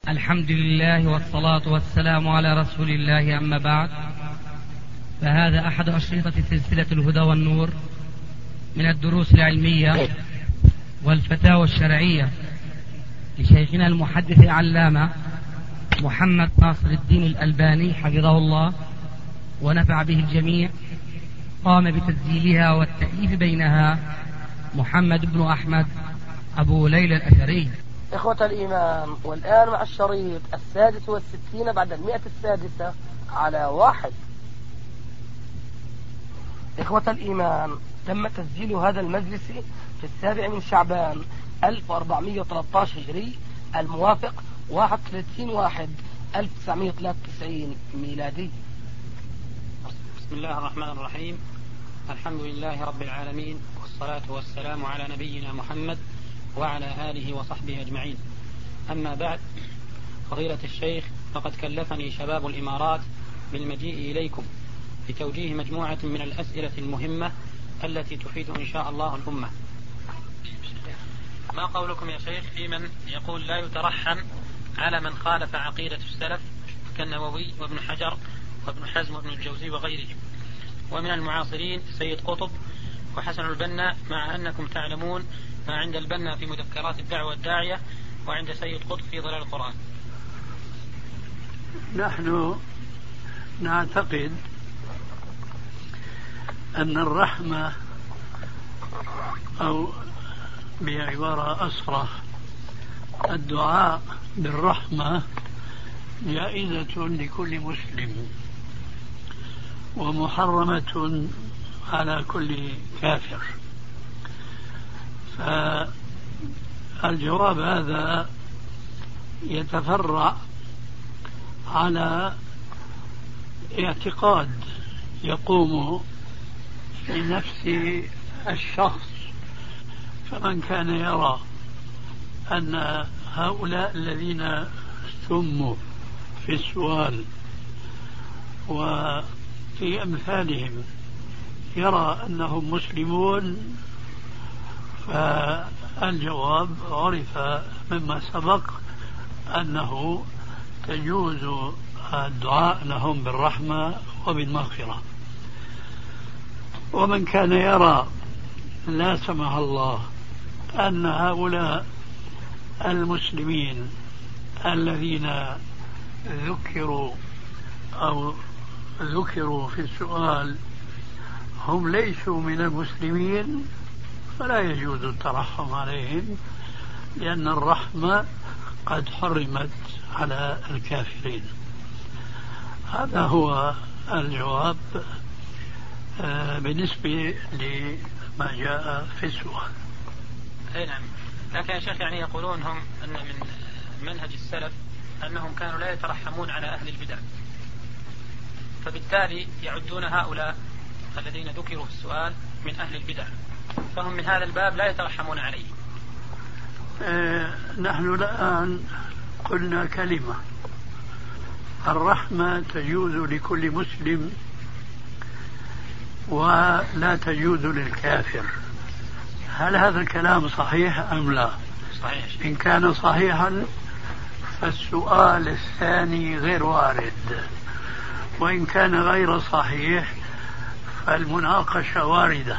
الحمد لله والصلاة والسلام على رسول الله، أما بعد، فهذا أحد أشرطة سلسلة الهدى والنور من الدروس العلمية والفتاوى الشرعية لشيخنا المحدث العلامة محمد ناصر الدين الألباني حفظه الله ونفع به الجميع. قام بتسجيلها والتأليف بينها محمد بن أحمد أبو ليلى الأثري. إخوة الإيمان، والآن مع الشريط 66 بعد 106 على 1. إخوة الإيمان، تم تسجيل هذا المجلس في 7 من شعبان 1413 هجري الموافق 31/1/1993 ميلادي. بسم الله الرحمن الرحيم. الحمد لله رب العالمين، والصلاة والسلام على نبينا محمد وعلى آله وصحبه أجمعين. أما بعد، فضيلة الشيخ، فقد كلفني شباب الإمارات بالمجيء إليكم لتوجيه مجموعة من الأسئلة المهمة التي تفيد إن شاء الله الأمة. ما قولكم يا شيخ في من يقول لا يترحم على من خالف عقيدة السلف كالنووي وابن حجر وابن حزم وابن الجوزي وغيرهم، ومن المعاصرين سيد قطب وحسن البنا، مع أنكم تعلمون ما عند البنا في مذكرات الدعوة الداعية وعند سيد قطب في ظلال القرآن؟ نحن نعتقد أن الرحمة، أو بعبارة أصرح الدعاء بالرحمة، جائزة لكل مسلم ومحرمة على كل كافر. فالجواب هذا يتفرع على اعتقاد يقوم في نفس الشخص. فمن كان يرى أن هؤلاء الذين سموا في السؤال وفي أمثالهم يرى أنهم مسلمون، فالجواب عرف مما سبق أنه تجوز الدعاء لهم بالرحمة وبالمغفرة. ومن كان يرى لا سمح الله أن هؤلاء المسلمين الذين ذكروا في السؤال هم ليسوا من المسلمين، فلا يجوز الترحم عليهم، لأن الرحمة قد حرمت على الكافرين. هذا هو الجواب بالنسبة لما جاء في السؤال. أي نعم، لكن يا شيخ يعني يقولون هم أن من منهج السلف أنهم كانوا لا يترحمون على أهل البدع، فبالتالي يعدون هؤلاء الذين ذكروا في السؤال من أهل البدع، فهم من هذا الباب لا يترحمون عليه. نحن الآن قلنا كلمة: الرحمة تجوز لكل مسلم ولا تجوز للكافر. هل هذا الكلام صحيح أم لا؟ صحيح. إن كان صحيحا فالسؤال الثاني غير وارد، وإن كان غير صحيح فالمناقشة واردة.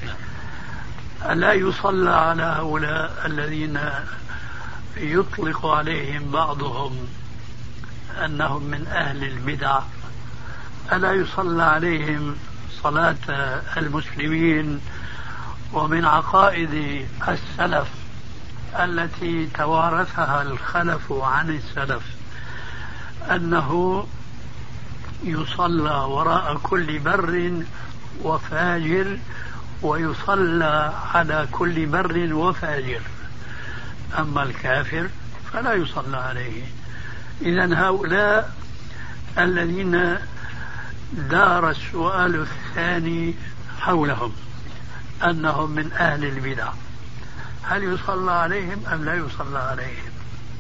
لا يصلى على هؤلاء الذين يطلق عليهم بعضهم أنهم من أهل البدع، ألا يصلى عليهم صلاة المسلمين؟ ومن عقائد السلف التي توارثها الخلف عن السلف أنه يصلى وراء كل بر وفاجر، ويصلى على كل بر وفاجر، أما الكافر فلا يصلى عليه. إذن هؤلاء الذين دار السؤال الثاني حولهم أنهم من أهل البدع، هل يصلى عليهم أم لا يصلى عليهم؟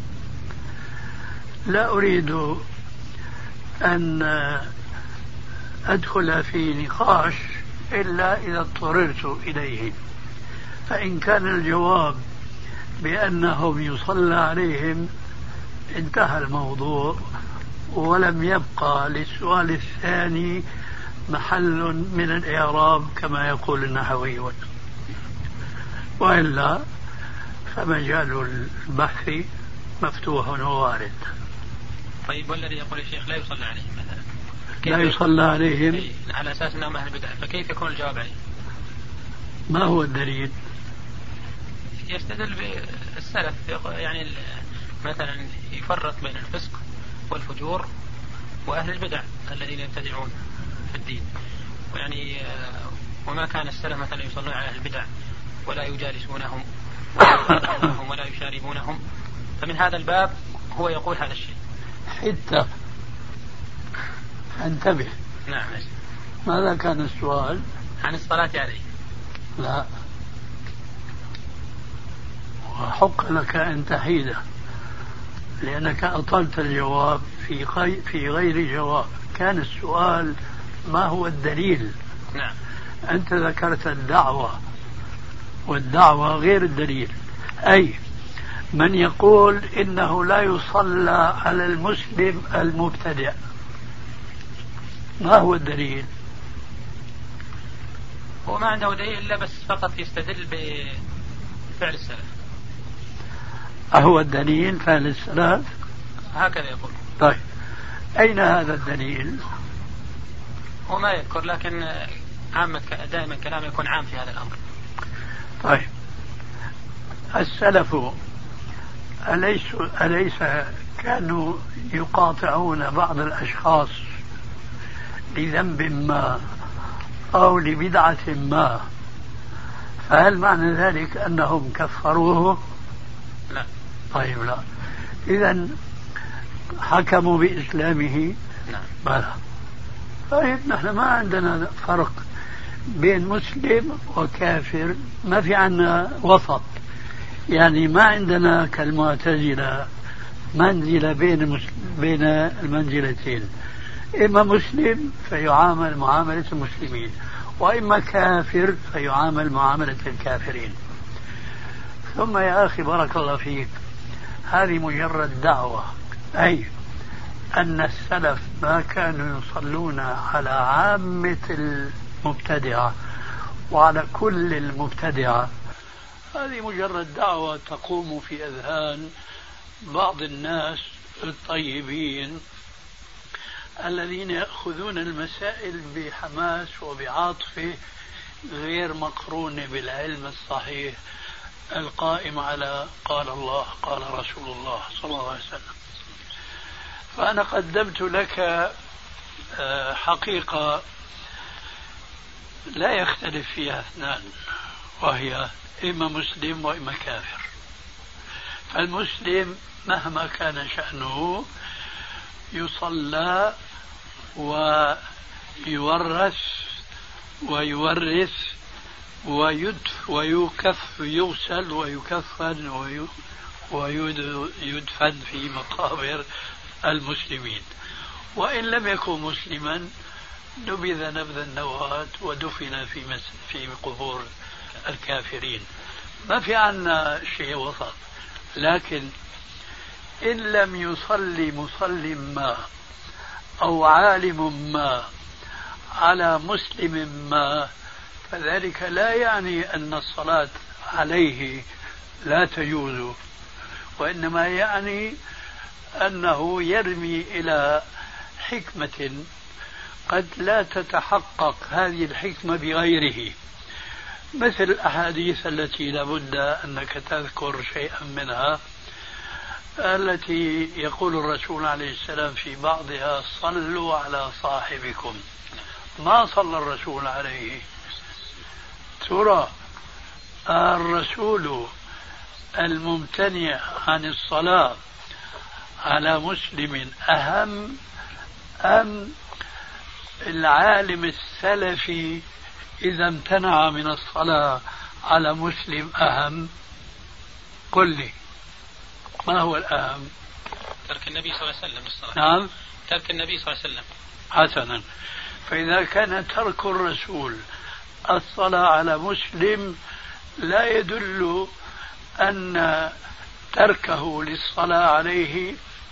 لا أريد أن أدخل في نقاش إلا إذا اضطررت إليه. فإن كان الجواب بأنهم يصلى عليهم انتهى الموضوع ولم يبقى للسؤال الثاني محل من الإعراب كما يقول النحويون، وإلا فمجال البحث مفتوح ووارد. طيب والذي يقول الشيخ لا يصلى عليهم مثلا، لا يصلى عليهم على أساس أنهم أهل بدعة، فكيف يكون الجواب عليه؟ ما هو الدليل؟ يستدل بالسلف، يعني مثلا يفرق بين الفسق والفجور وأهل البدع الذين يبتدعون في الدين، يعني وما كان السلف مثلا يصلون على أهل البدع ولا يجالسونهم ولا يشاربونهم، فمن هذا الباب هو يقول هذا الشيء. حتى انتبه. نعم. ماذا كان السؤال؟ عن الصلاة عليه. لا، وحق لك أن تحيده لأنك أطلت الجواب في غير جواب. كان السؤال ما هو الدليل؟ نعم. أنت ذكرت الدعوة، والدعوة غير الدليل. أي من يقول إنه لا يصلى على المسلم المبتدع، ما هو الدليل؟ هو ما عنده دليل إلا بس فقط يستدل بفعل السلف. أهو الدليل فعل السلف؟ هكذا يقول. طيب أين هذا الدليل؟ هو ما يذكر، لكن عامة دائما كلامه يكون عام في هذا الأمر. طيب السلف أليس كانوا يقاطعون بعض الأشخاص لذنب ما أو لبدعة ما، فهل معنى ذلك أنهم كفروه؟ لا. طيب لا، إذن حكموا بإسلامه؟ نعم. بلى. طيب نحن ما عندنا فرق بين مسلم وكافر، ما في عنا وسط، يعني ما عندنا كالمعتزلة منزلة بين المنزلتين، إما مسلم فيعامل معاملة المسلمين، وإما كافر فيعامل معاملة الكافرين. ثم يا أخي بارك الله فيك، هذه مجرد دعوة، أي أن السلف ما كانوا يصلون على عامة المبتدعة وعلى كل المبتدعة. هذه مجرد دعوة تقوم في أذهان بعض الناس الطيبين الذين يأخذون المسائل بحماس وبعاطفة غير مقرونة بالعلم الصحيح القائم على قال الله قال رسول الله صلى الله عليه وسلم. فأنا قدمت لك حقيقة لا يختلف فيها اثنان، وهي إما مسلم وإما كافر. فالمسلم مهما كان شأنه يصلى ويورث ويورث ويكف يغسل ويكفن ويدفن في مقابر المسلمين، وإن لم يكن مسلما نبذ نبذ النواة ودفن في قبور الكافرين. ما في عنا شيء وسط. لكن إن لم يصلي مصل ما أو عالم ما على مسلم ما، فذلك لا يعني أن الصلاة عليه لا تجوز، وإنما يعني أنه يرمي إلى حكمة قد لا تتحقق هذه الحكمة بغيره، مثل الأحاديث التي لابد أنك تذكر شيئا منها، التي يقول الرسول عليه السلام في بعضها صلوا على صاحبكم. ما صلى الرسول عليه؟ ترى الرسول الممتنع عن الصلاة على مسلم أهم أم العالم السلفي إذا امتنع من الصلاة على مسلم أهم؟ قل لي ما هو الأهم؟ ترك النبي صلى الله عليه وسلم الصلاة. نعم، ترك النبي صلى الله عليه وسلم. حسنا، فإذا كان ترك الرسول الصلاة على مسلم لا يدل أن تركه للصلاة عليه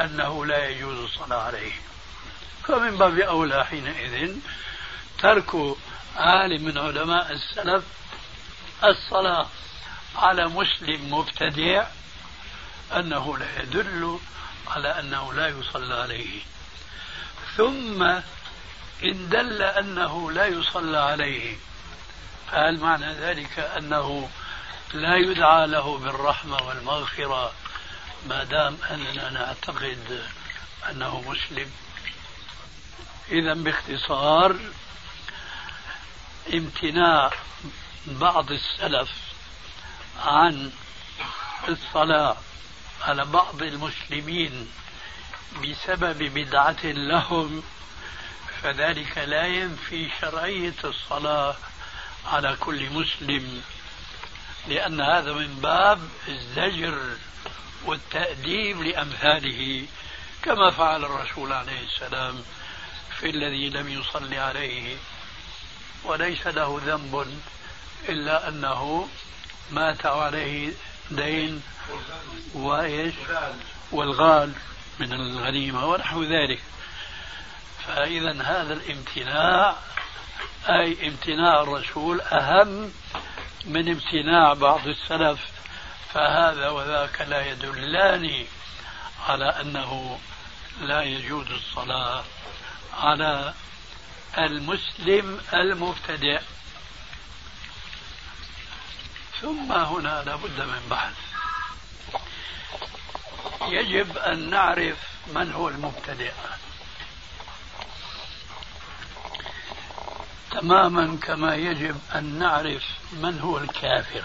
أنه لا يجوز الصلاة عليه. فمن باب أولى حينئذ ترك عالم من علماء السلف الصلاة على مسلم مبتدع أنه لا يدل على أنه لا يصلى عليه. ثم إن دل أنه لا يصلى عليه فهل معنى ذلك أنه لا يدعى له بالرحمة والمغفرة ما دام أننا نعتقد أنه مسلم؟ إذا باختصار امتناع بعض السلف عن الصلاة على بعض المسلمين بسبب بدعة لهم فذلك لا ينفي شرعية الصلاة على كل مسلم، لأن هذا من باب الزجر والتأديب لأمثاله كما فعل الرسول عليه السلام في الذي لم يصلي عليه وليس له ذنب إلا أنه مات عليه دين وإيش والغال من الغنيمة ونحو ذلك. فإذا هذا الامتناع أي امتناع الرسول أهم من امتناع بعض السلف، فهذا وذاك لا يدلان على أنه لا يجوز الصلاة على المسلم المبتدع. ثم هنا لابد من بحث. يجب أن نعرف من هو المبتدع تماما كما يجب أن نعرف من هو الكافر.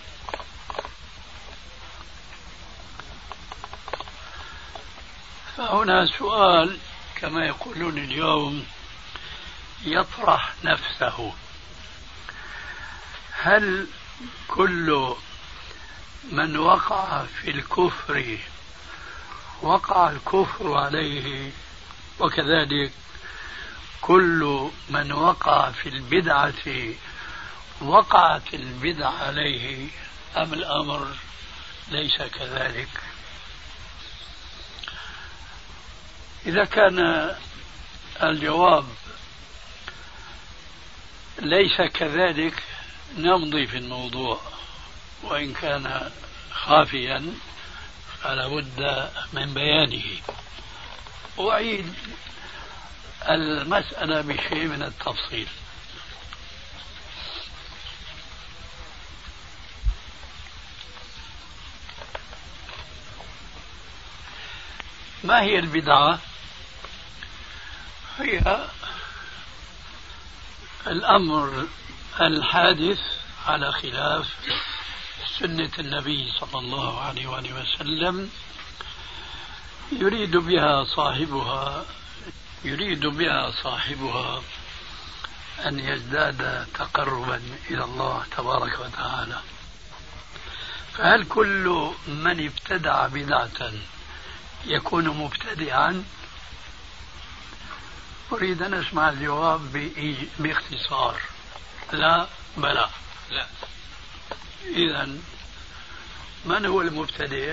فهنا سؤال كما يقولون اليوم يطرح نفسه: هل كل من وقع في الكفر وقع الكفر عليه، وكذلك كل من وقع في البدعة وقعت البدعة عليه، أم الأمر ليس كذلك؟ إذا كان الجواب ليس كذلك نمضي في الموضوع، وإن كان خافيا فلا بد من بيانه. وأعيد المسألة بشيء من التفصيل. ما هي البدعة؟ هي الأمر الحادث على خلاف سنة النبي صلى الله عليه وآله وسلم يريد بها صاحبها أن يزداد تقربا إلى الله تبارك وتعالى. فهل كل من ابتدع بدعة يكون مبتدعا؟ أريد أن أسمع الجواب باختصار. لا بلى. لا. إذن من هو المبتدع؟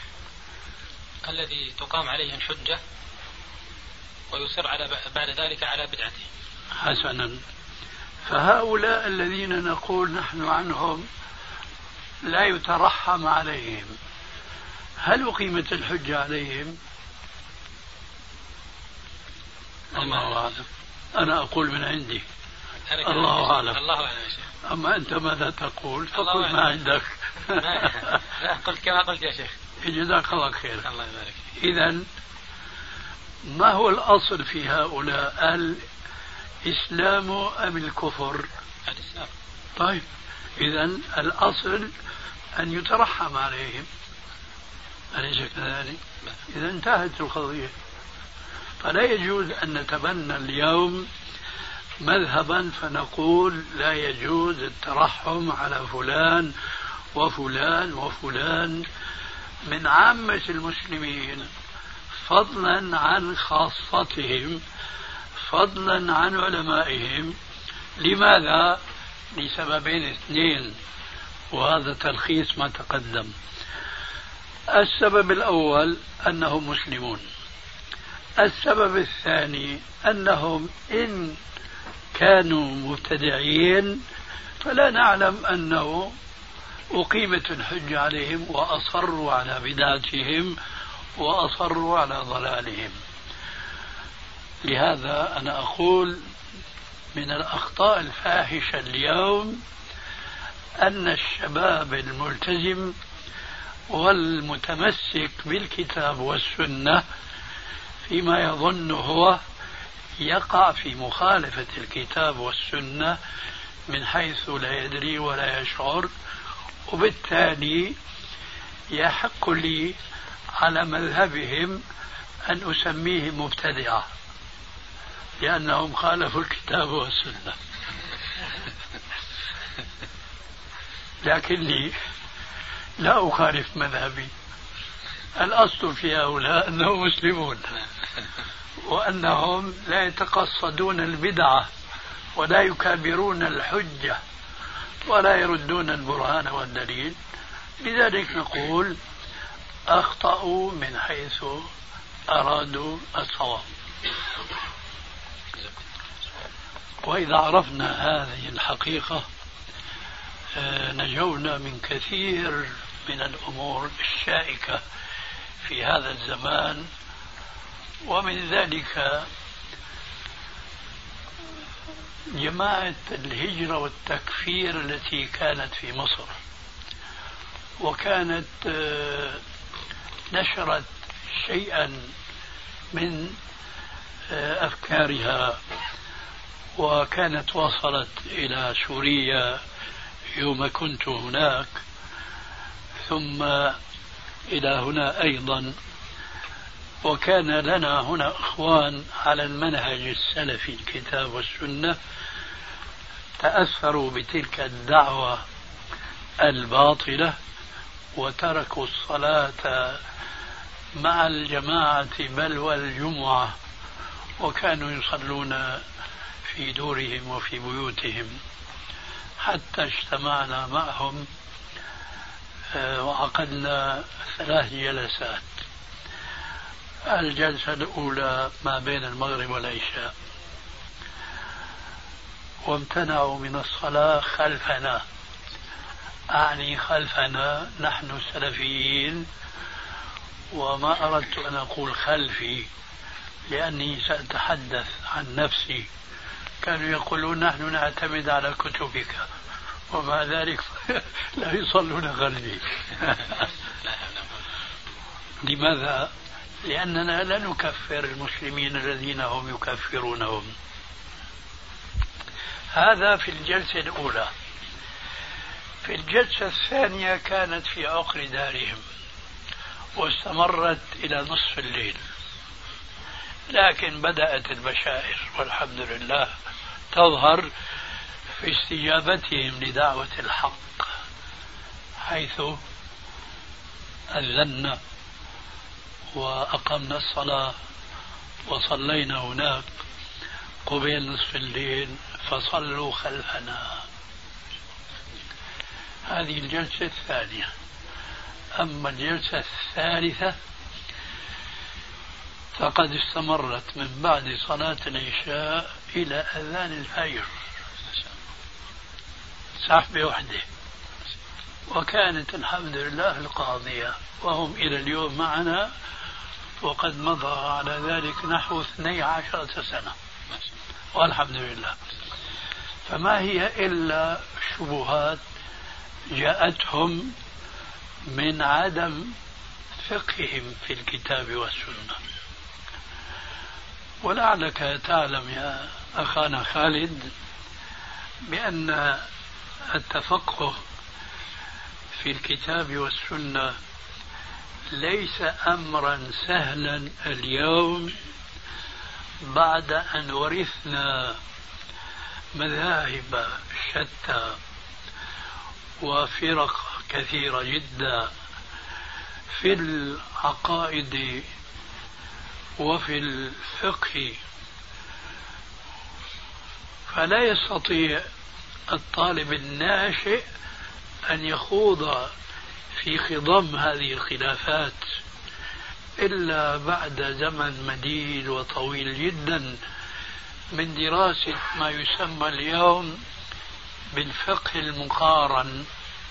الذي تقام عليه الحجة ويصر بعد ذلك على بدعته. حسنا. فهؤلاء الذين نقول نحن عنهم لا يترحم عليهم، هل أقيمت الحجة عليهم؟ الله أعلم. أنا أقول من عندي، الله أعلم. الله أعلم يا شيخ. أما أنت ماذا تقول؟ فقل ما عندك. لا، قلت كما قلت يا شيخ. جزاك الله خير. الله يبارك. إذن ما هو الأصل في هؤلاء، الإسلام أم الكفر؟ الإسلام. طيب، إذن الأصل أن يترحم عليهم، أليس كذلك؟ إذا انتهت القضية. فلا يجوز أن نتبنى اليوم مذهبا فنقول لا يجوز الترحم على فلان وفلان وفلان من عامة المسلمين، فضلا عن خاصتهم، فضلا عن علمائهم. لماذا؟ لسببين اثنين، وهذا تلخيص ما تقدم. السبب الأول أنهم مسلمون. السبب الثاني أنهم إن كانوا مبتدعين فلا نعلم أنه أقيمت الحجة عليهم وأصروا على بدعتهم وأصروا على ضلالهم. لهذا أنا أقول من الأخطاء الفاحشة اليوم أن الشباب الملتزم والمتمسك بالكتاب والسنة فيما يظن هو يقع في مخالفة الكتاب والسنة من حيث لا يدري ولا يشعر، وبالتالي يحق لي على مذهبهم أن أسميهم مبتدعة لأنهم خالفوا الكتاب والسنة. لكني لا أخالف مذهبي، الأصل في هؤلاء أنهم مسلمون وأنهم لا يتقصدون البدعة ولا يكابرون الحجة ولا يردون البرهان والدليل. لذلك نقول أخطأوا من حيث أرادوا الصواب. وإذا عرفنا هذه الحقيقة نجونا من كثير من الأمور الشائكة في هذا الزمان، ومن ذلك جماعة الهجرة والتكفير التي كانت في مصر، وكانت نشرت شيئا من أفكارها، وكانت وصلت إلى سوريا يوم كنت هناك، ثم إلى هنا أيضا. وكان لنا هنا إخوان على المنهج السلفي الكتاب والسنة تأثروا بتلك الدعوة الباطلة وتركوا الصلاة مع الجماعة بل والجمعة، وكانوا يصلون في دورهم وفي بيوتهم، حتى اجتمعنا معهم وعقدنا 3 جلسات. الجلسة الأولى ما بين المغرب والعشاء، وامتنعوا من الصلاة خلفنا، أعني خلفنا نحن السلفيين، وما أردت أن أقول خلفي لأني سأتحدث عن نفسي. كانوا يقولون نحن نعتمد على كتبك، ومع ذلك لا يصلون خلفي. لماذا؟ لأننا لا نكفر المسلمين الذين هم يكفرونهم. هذا في الجلسة الأولى. في الجلسة الثانية كانت في عقر دارهم واستمرت إلى نصف الليل، لكن بدأت البشائر والحمد لله تظهر في استجابتهم لدعوة الحق، حيث أذنا وأقمنا الصلاة وصلينا هناك قبيل نصف الليل، فصلوا خلفنا. هذه الجلسة الثانية. أما الجلسة الثالثة فقد استمرت من بعد صلاة العشاء إلى أذان الفجر، سحبة واحدة، وكانت الحمد لله القاضية، وهم إلى اليوم معنا، وقد مضى على ذلك نحو 12 سنة والحمد لله. فما هي إلا شبهات جاءتهم من عدم فقههم في الكتاب والسنة. ولعلك تعلم يا أخانا خالد بأن التفقه في الكتاب والسنة ليس أمرا سهلا اليوم، بعد أن ورثنا مذاهب شتى وفرق كثيرة جدا في العقائد وفي الفقه. فلا يستطيع الطالب الناشئ أن يخوض في خضم هذه الخلافات إلا بعد زمن مديد وطويل جدا من دراسة ما يسمى اليوم بالفقه المقارن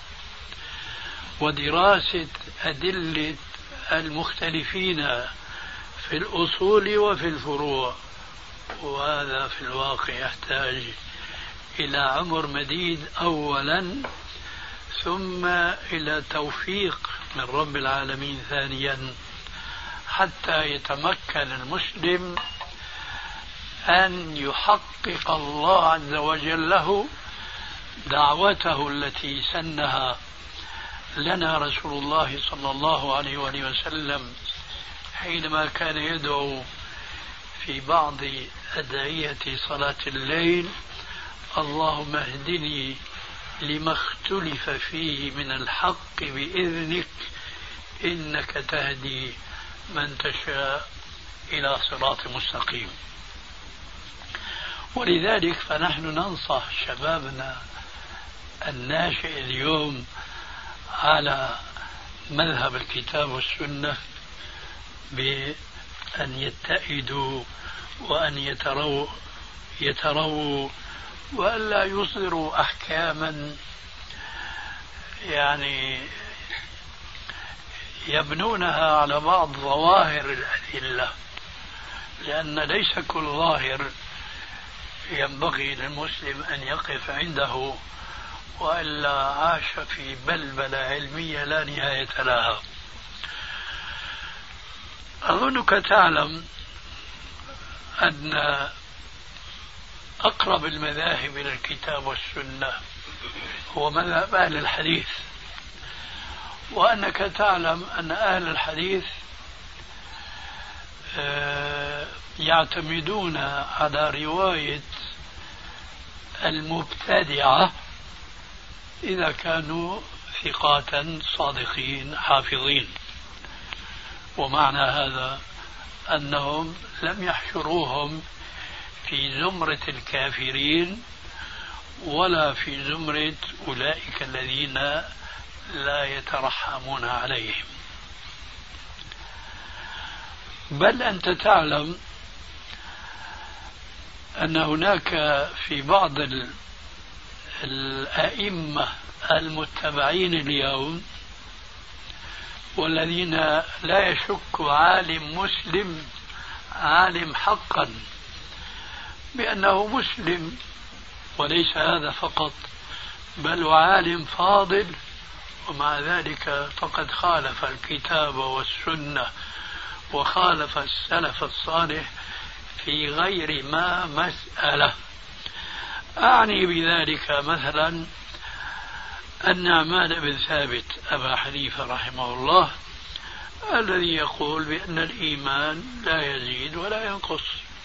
ودراسة أدلة المختلفين في الأصول وفي الفروع. وهذا في الواقع يحتاج إلى عمر مديد أولا، ثم إلى توفيق من رب العالمين ثانيا، حتى يتمكن المسلم أن يحقق الله عز وجل له دعوته التي سنها لنا رسول الله صلى الله عليه وآله وسلم حينما كان يدعو في بعض أدعية صلاة الليل: اللهم اهدني لما اختلف فيه من الحق بإذنك إنك تهدي من تشاء إلى صراط مستقيم. ولذلك فنحن ننصح شبابنا الناشئ اليوم على مذهب الكتاب والسنة بأن يتئدوا وأن يتروا وأن لا يصدروا أحكاما يعني يبنونها على بعض ظواهر الأدلة، لأن ليس كل ظاهر ينبغي للمسلم أن يقف عنده، وإلا عاش في بلبلة علمية لا نهاية لها. أظنك تعلم أن أقرب المذاهب إلى الكتاب والسنة هو مذهب أهل الحديث، وأنك تعلم أن أهل الحديث يعتمدون على رواية المبتدعة إذا كانوا ثقات صادقين حافظين. ومعنى هذا أنهم لم يحشروهم في زمرة الكافرين ولا في زمرة أولئك الذين لا يترحمون عليهم، بل أنت تعلم أن هناك في بعض الأئمة المتبعين اليوم والذين لا يشك عالم مسلم عالم حقا بأنه مسلم، وليس هذا فقط بل عالم فاضل، ومع ذلك فقد خالف الكتاب والسنة وخالف السلف الصالح في غير ما مسألة. أعني بذلك مثلا النعمان بن ثابت أبا حنيفة رحمه الله، الذي يقول بأن الإيمان لا يزيد ولا ينقص،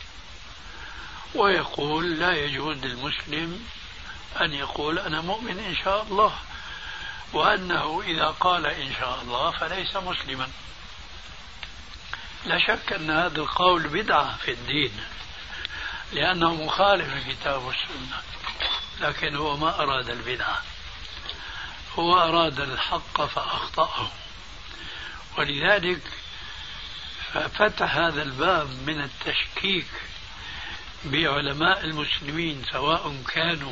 ويقول لا يجوز للمسلم أن يقول أنا مؤمن إن شاء الله، وأنه إذا قال إن شاء الله فليس مسلما. لا شك أن هذا القول بدعة في الدين لأنه مخالف للكتاب والسنة، لكن هو ما أراد البدعة، هو أراد الحق فأخطأه. ولذلك ففتح هذا الباب من التشكيك بعلماء المسلمين سواء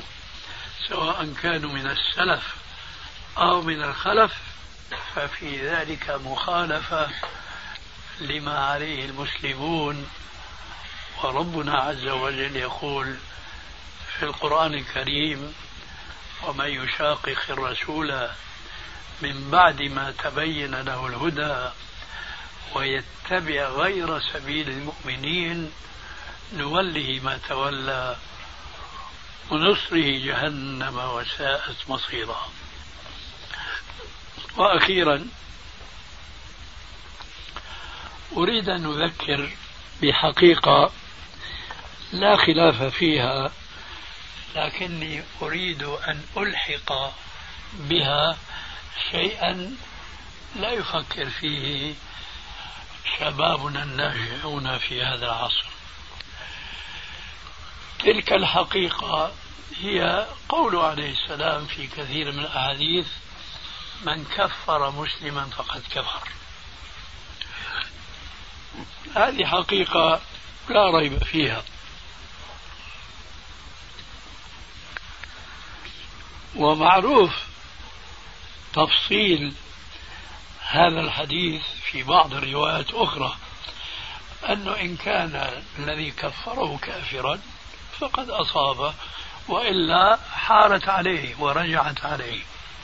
كانوا من السلف أو من الخلف، ففي ذلك مخالفة لما عليه المسلمون. وربنا عز وجل يقول في القرآن الكريم: ومن يشاقق الرسول من بعد ما تبين له الهدى ويتبع غير سبيل المؤمنين نوله ما تولى ونصره جهنم وساءت مصيرا. وأخيرا أريد أن أذكر بحقيقة لا خلاف فيها، لكني أريد أن ألحق بها شيئا لا يفكر فيه شبابنا الناشئون في هذا العصر. تلك الحقيقة هي قول عليه السلام في كثير من الأحاديث: من كفر مسلما فقد كفر. هذه حقيقة لا ريب فيها. ومعروف تفصيل هذا الحديث في بعض الروايات أخرى، أنه إن كان الذي كفره كافرا فقد أصابه، وإلا حارت عليه ورجعت عليه.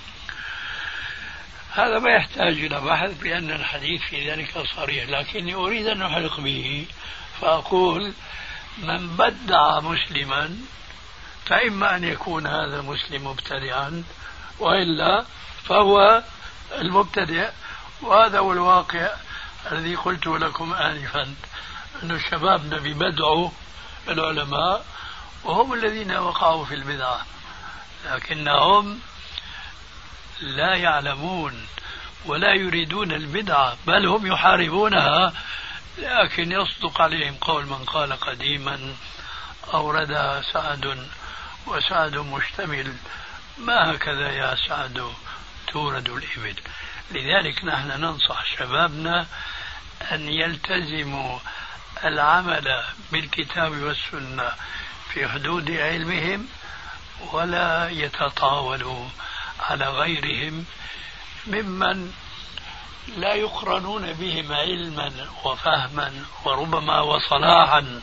هذا ما يحتاج إلى بحث، بأن الحديث في ذلك صريح، لكني أريد أن أحلق به فأقول: من بدع مسلما فإما أن يكون هذا المسلم مبتدعا، وإلا فهو المبتدع. وهذا هو الواقع الذي قلت لكم آنفا، أن شبابنا ببدعوا العلماء وهم الذين وقعوا في البدعة، لكنهم لا يعلمون ولا يريدون البدعة، بل هم يحاربونها. لكن يصدق عليهم قول من قال قديما: أوردها سعد وسعد مشتمل، ما هكذا يا سعد تورد الإبل. لذلك نحن ننصح شبابنا أن يلتزموا العمل بالكتاب والسنة في حدود علمهم، ولا يتطاولوا على غيرهم ممن لا يقرنون بهم علما وفهما وربما وصلاحا.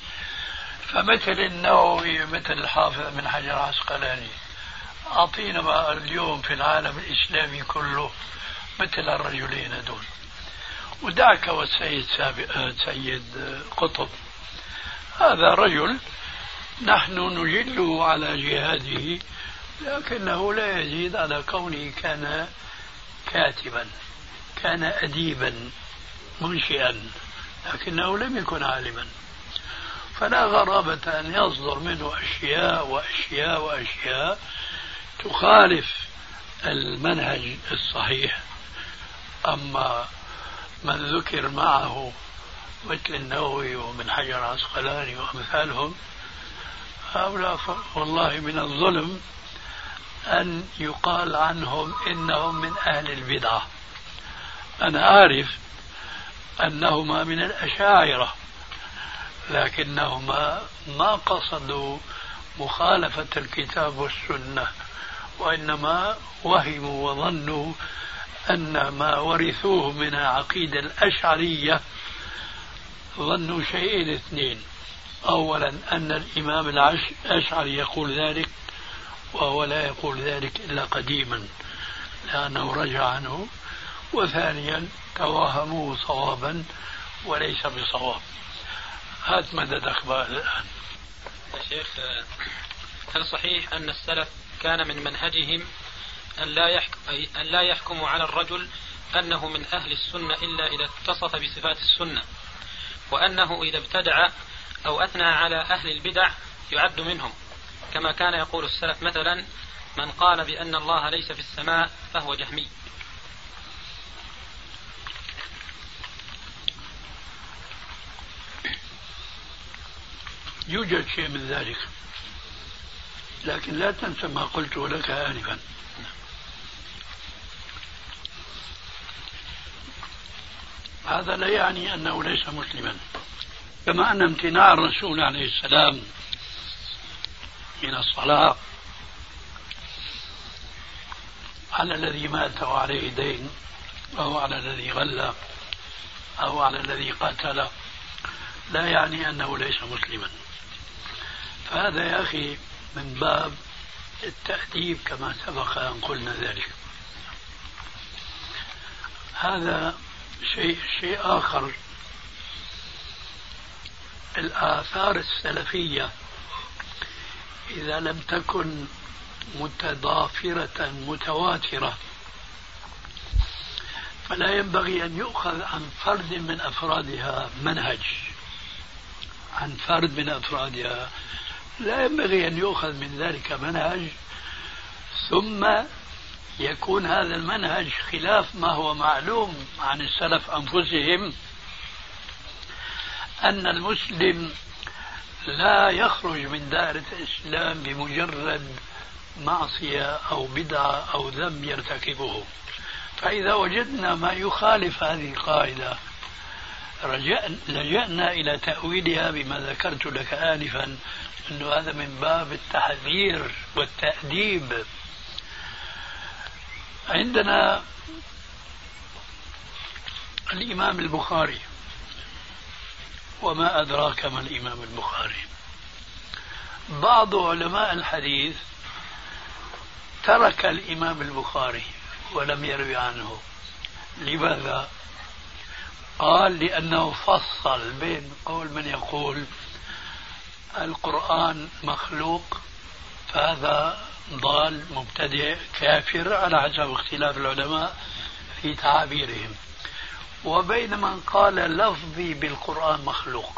فمثل النووي مثل الحافظ من حجر عسقلاني، أعطينا بقى اليوم في العالم الإسلامي كله مثل الرجلين دول. ودعك والسيد سيد قطب، هذا رجل نحن نجله على جهاده، لكنه لا يزيد على كونه كان كاتبا، كان أديبا منشئا، لكنه لم يكن عالما. فلا غرابة أن يصدر منه أشياء وأشياء وأشياء تخالف المنهج الصحيح. أما من ذكر معه مثل النووي ومن حجر عسقلاني وأمثالهم، هؤلاء والله من الظلم أن يقال عنهم إنهم من أهل البدعة. أنا أعرف أنهما من الأشاعرة، لكنهما ما قصدوا مخالفة الكتاب والسنة، وإنما وهموا وظنوا أن ما ورثوه من عقيدة الأشعرية، ظنوا شيئين اثنين: أولا أن الإمام الأشعري يقول ذلك، وهو لا يقول ذلك إلا قديما لأنه رجع عنه، وثانيا توهموه صوابا وليس بصواب. هات مددك بقى الآن يا شيخ. هل صحيح أن السلف كان من منهجهم أن لا يحكموا على الرجل أنه من أهل السنة إلا إذا اتصف بصفات السنة، وأنه إذا ابتدع أو أثنى على أهل البدع يعد منهم، كما كان يقول السلف مثلا: من قال بأن الله ليس في السماء فهو جهمي؟ يوجد شيء من ذلك، لكن لا تنسى ما قلته لك آنفا. هذا لا يعني أنه ليس مسلما، كما أن امتناع الرسول عليه السلام من الصلاة على الذي مات وعليه دين، أو على الذي غلى، أو على الذي قتل، لا يعني أنه ليس مسلما. فهذا يا أخي من باب التأديب كما سبق أن قلنا ذلك. هذا شيء آخر. الآثار السلفية إذا لم تكن متضافرة متواترة فلا ينبغي أن يؤخذ عن فرد من أفرادها منهج، عن فرد من أفرادها لا ينبغي أن يؤخذ من ذلك منهج، ثم يكون هذا المنهج خلاف ما هو معلوم عن السلف أنفسهم، أن المسلم لا يخرج من دائرة الإسلام بمجرد معصية أو بدعة أو ذنب يرتكبه. فإذا وجدنا ما يخالف هذه القاعدة لجأنا إلى تأويلها بما ذكرت لك آنفا، أنه هذا من باب التحذير والتأديب. عندنا الإمام البخاري، وما أدراك ما الإمام البخاري. بعض علماء الحديث ترك الإمام البخاري ولم يروي عنه. لماذا؟ قال لأنه فصل بين قول من يقول القرآن مخلوق، فهذا ضال مبتدئ كافر على حسب اختلاف العلماء في تعابيرهم، وبين من قال لفظي بالقرآن مخلوق.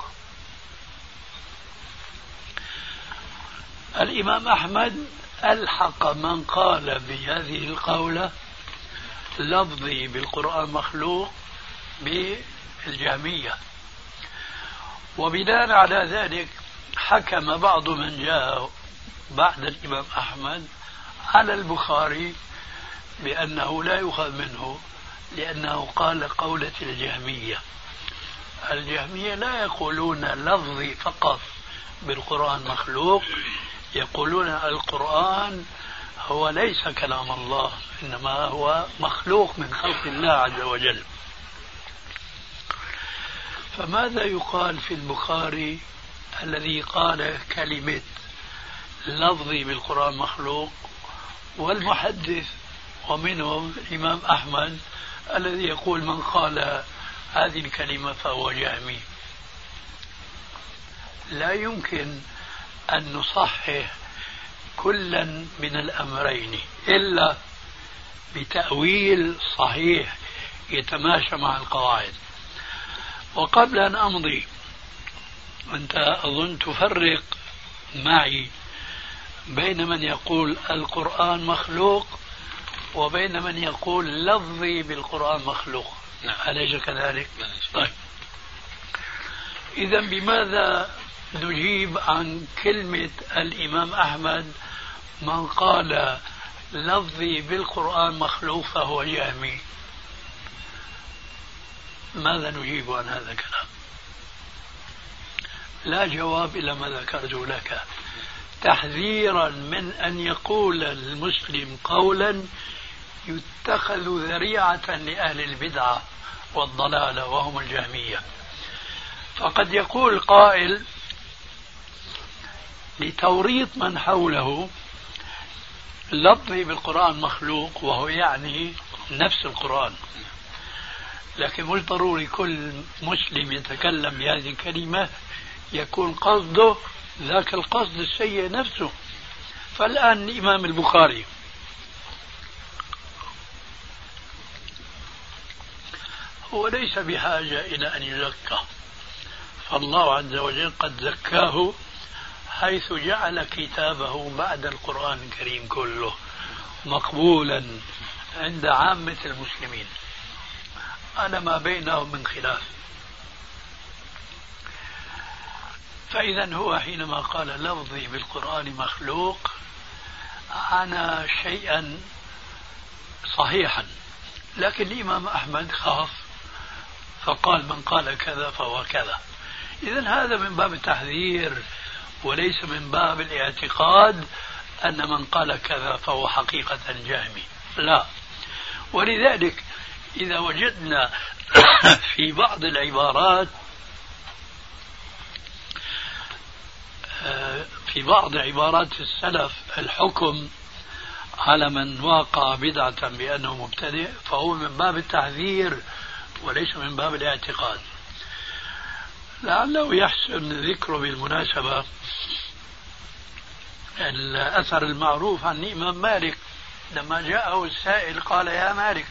الإمام أحمد ألحق من قال بهذه القولة لفظي بالقرآن مخلوق بالجهمية، وبناء على ذلك حكم بعض من جاء بعد الإمام أحمد على البخاري بأنه لا يؤخذ منه، لأنه قال قولة الجهمية. الجهمية لا يقولون لفظي فقط بالقرآن مخلوق، يقولون القرآن هو ليس كلام الله، إنما هو مخلوق من خلق الله عز وجل. فماذا يقال في البخاري الذي قال كلمة لفظي بالقرآن مخلوق، والمحدث ومنهم الإمام أحمد الذي يقول من قال هذه الكلمة فهو جهمي؟ لا يمكن أن نصحح كلا من الأمرين إلا بتأويل صحيح يتماشى مع القواعد. وقبل أن أمضي، أنت أظن تفرق معي بين من يقول القرآن مخلوق وبين من يقول لفظي بالقرآن مخلوق، أليس كذلك؟ طيب، إذا بماذا نجيب عن كلمة الإمام أحمد من قال لفظي بالقرآن مخلوق فهو جهمي؟ ماذا نجيب عن هذا الكلام؟ لا جواب إلا ما ذكرته لك، تحذيرا من أن يقول المسلم قولا يتخذ ذريعة لأهل البدعة والضلالة وهم الجهمية. فقد يقول قائل لتوريط من حوله لفظي بالقرآن مخلوق، وهو يعني نفس القرآن، لكن مش ضروري كل مسلم يتكلم بهذه الكلمة يكون قصده ذاك القصد السيء نفسه. فالآن الإمام البخاري هو ليس بحاجة إلى أن يزكى، فالله عز وجل قد زكاه حيث جعل كتابه بعد القرآن الكريم كله مقبولا عند عامة المسلمين على ما بينهم من خلاف. فإذا هو حينما قال لفظي بالقرآن مخلوق عنى شيئا صحيحا، لكن الإمام أحمد خاف فقال من قال كذا فهو كذا. إذن هذا من باب التحذير وليس من باب الاعتقاد أن من قال كذا فهو حقيقة جهمي، لا. ولذلك إذا وجدنا في بعض العبارات السلف الحكم على من واقع بدعة بأنه مبتدئ، فهو من باب التحذير وليس من باب الاعتقاد. لعله يحسن ذكره بالمناسبة الأثر المعروف عن الإمام مالك لما جاءه السائل قال يا مالك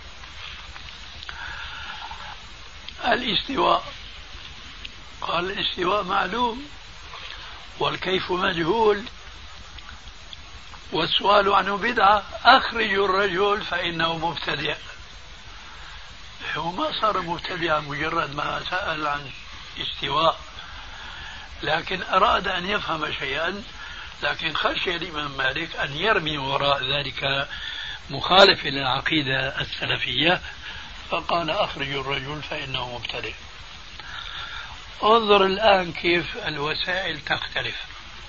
الاستواء، قال الاستواء معلوم والكيف مجهول والسؤال عنه بدعة، أخرجوا الرجل فإنه مبتدئ. هو ما صار مبتدئا مجرد ما سأل عن استواء، لكن أراد أن يفهم شيئا لكن خشي الإمام مالك أن يرمي وراء ذلك مخالف للعقيدة السلفية، فقال أخرج الرجل فإنه مبتدئ. انظر الآن كيف الوسائل تختلف.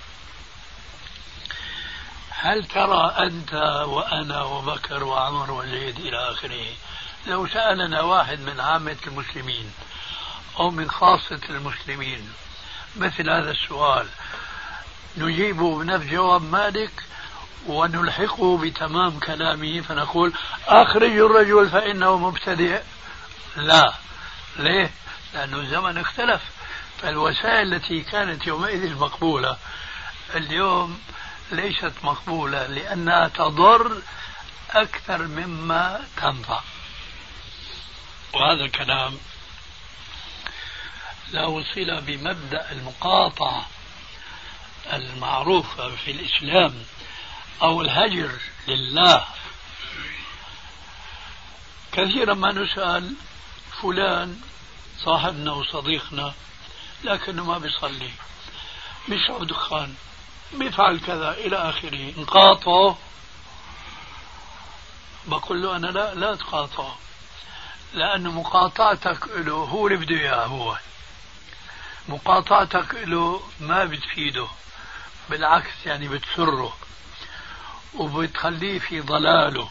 هل ترى أنت وأنا وبكر وعمر وزيد إلى آخره لو سألنا واحد من عامة المسلمين أو من خاصة المسلمين مثل هذا السؤال نجيبه بنفس جواب مالك ونلحقه بتمام كلامه فنقول أخرج الرجل فإنه مبتدئ؟ لا. ليه؟ لأنه الزمن اختلف، فالوسائل التي كانت يومئذ مقبولة اليوم ليست مقبولة لأنها تضر أكثر مما تنفع. وهذا الكلام له صلة بمبدأ المقاطعة المعروفة في الإسلام أو الهجر لله. كثيرا ما نسأل فلان صاحبنا وصديقنا لكنه ما بيصلي، بيشرب دخان، بيفعل كذا إلى آخره، نقاطعه؟ بقول له أنا لا تقاطعه، لأن مقاطعتك له هو اللي بده إياه، هو مقاطعتك له ما بتفيده، بالعكس يعني بتسره وبتخليه في ضلاله.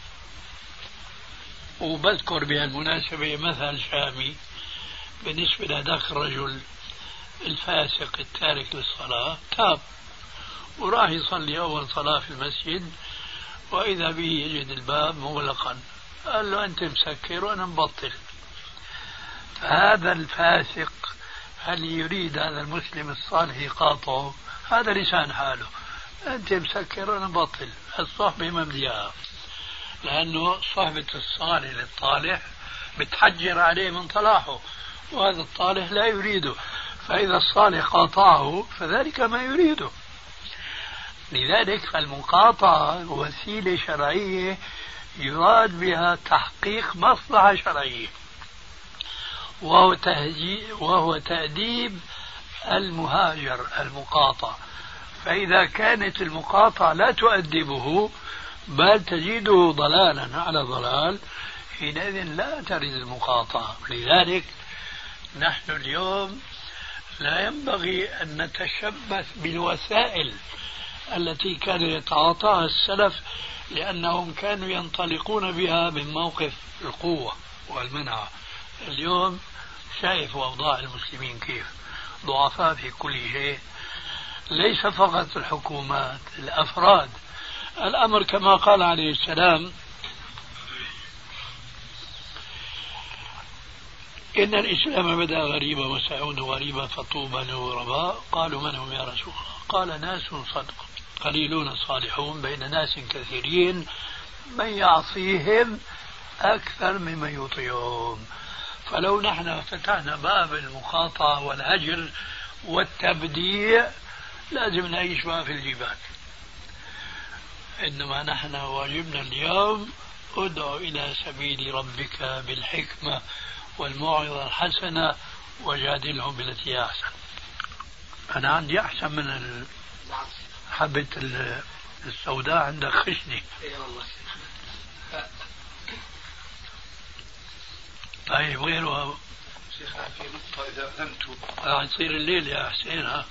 وبذكر بهالمناسبة مثل شامي بالنسبة لهذاك الرجل الفاسق التارك للصلاة، تاب وراح يصلي أول صلاة في المسجد وإذا به يجد الباب مغلقا، قال له أنت مسكر وأنا مبطل. فهذا الفاسق هل يريد هذا المسلم الصالح يقاطعه؟ هذا لسان حاله، أنت مسكر وأنا مبطل، الصحبة ما بديها، لأنه صحبة الصالح للطالح بتحجر عليه من طلاحه، وهذا الطالح لا يريده، فإذا الصالح قاطعه فذلك ما يريده. لذلك المقاطعة وسيلة شرعية يراد بها تحقيق مصلحة شرعية، وهو تأديب المهاجر المقاطع. فإذا كانت المقاطعة لا تؤدبه بل تزيده ضلالا على ضلال، حينئذ لا ترد المقاطعة. لذلك نحن اليوم لا ينبغي أن نتشبث بالوسائل التي كان يتعاطاها السلف، لأنهم كانوا ينطلقون بها من موقف القوة والمنع. اليوم شايف أوضاع المسلمين كيف ضعفاء في كل شيء، ليس فقط الحكومات، الأفراد. الأمر كما قال عليه السلام: إن الإسلام بدأ غريبا وسيعود غريبا فطوبى للغرباء. قالوا من هم يا رسول الله؟ قال ناس صدق قليلون صالحون بين ناس كثيرين من يعصيهم أكثر ممن يطيعهم. فلو نحن فتحنا باب المقاطعة والهجر والتبديع لازم نعيش ما في الجبال، إنما نحن واجبنا اليوم ادعو إلى سبيل ربك بالحكمة والموعظة الحسنة وجادلهم بالتي هي أحسن. أنا عندي أحسن من حبة السوداء عندك خشني. طيب غيره شيخ في نقطة إذا أذنتوا يصير الليل يا حسين. ها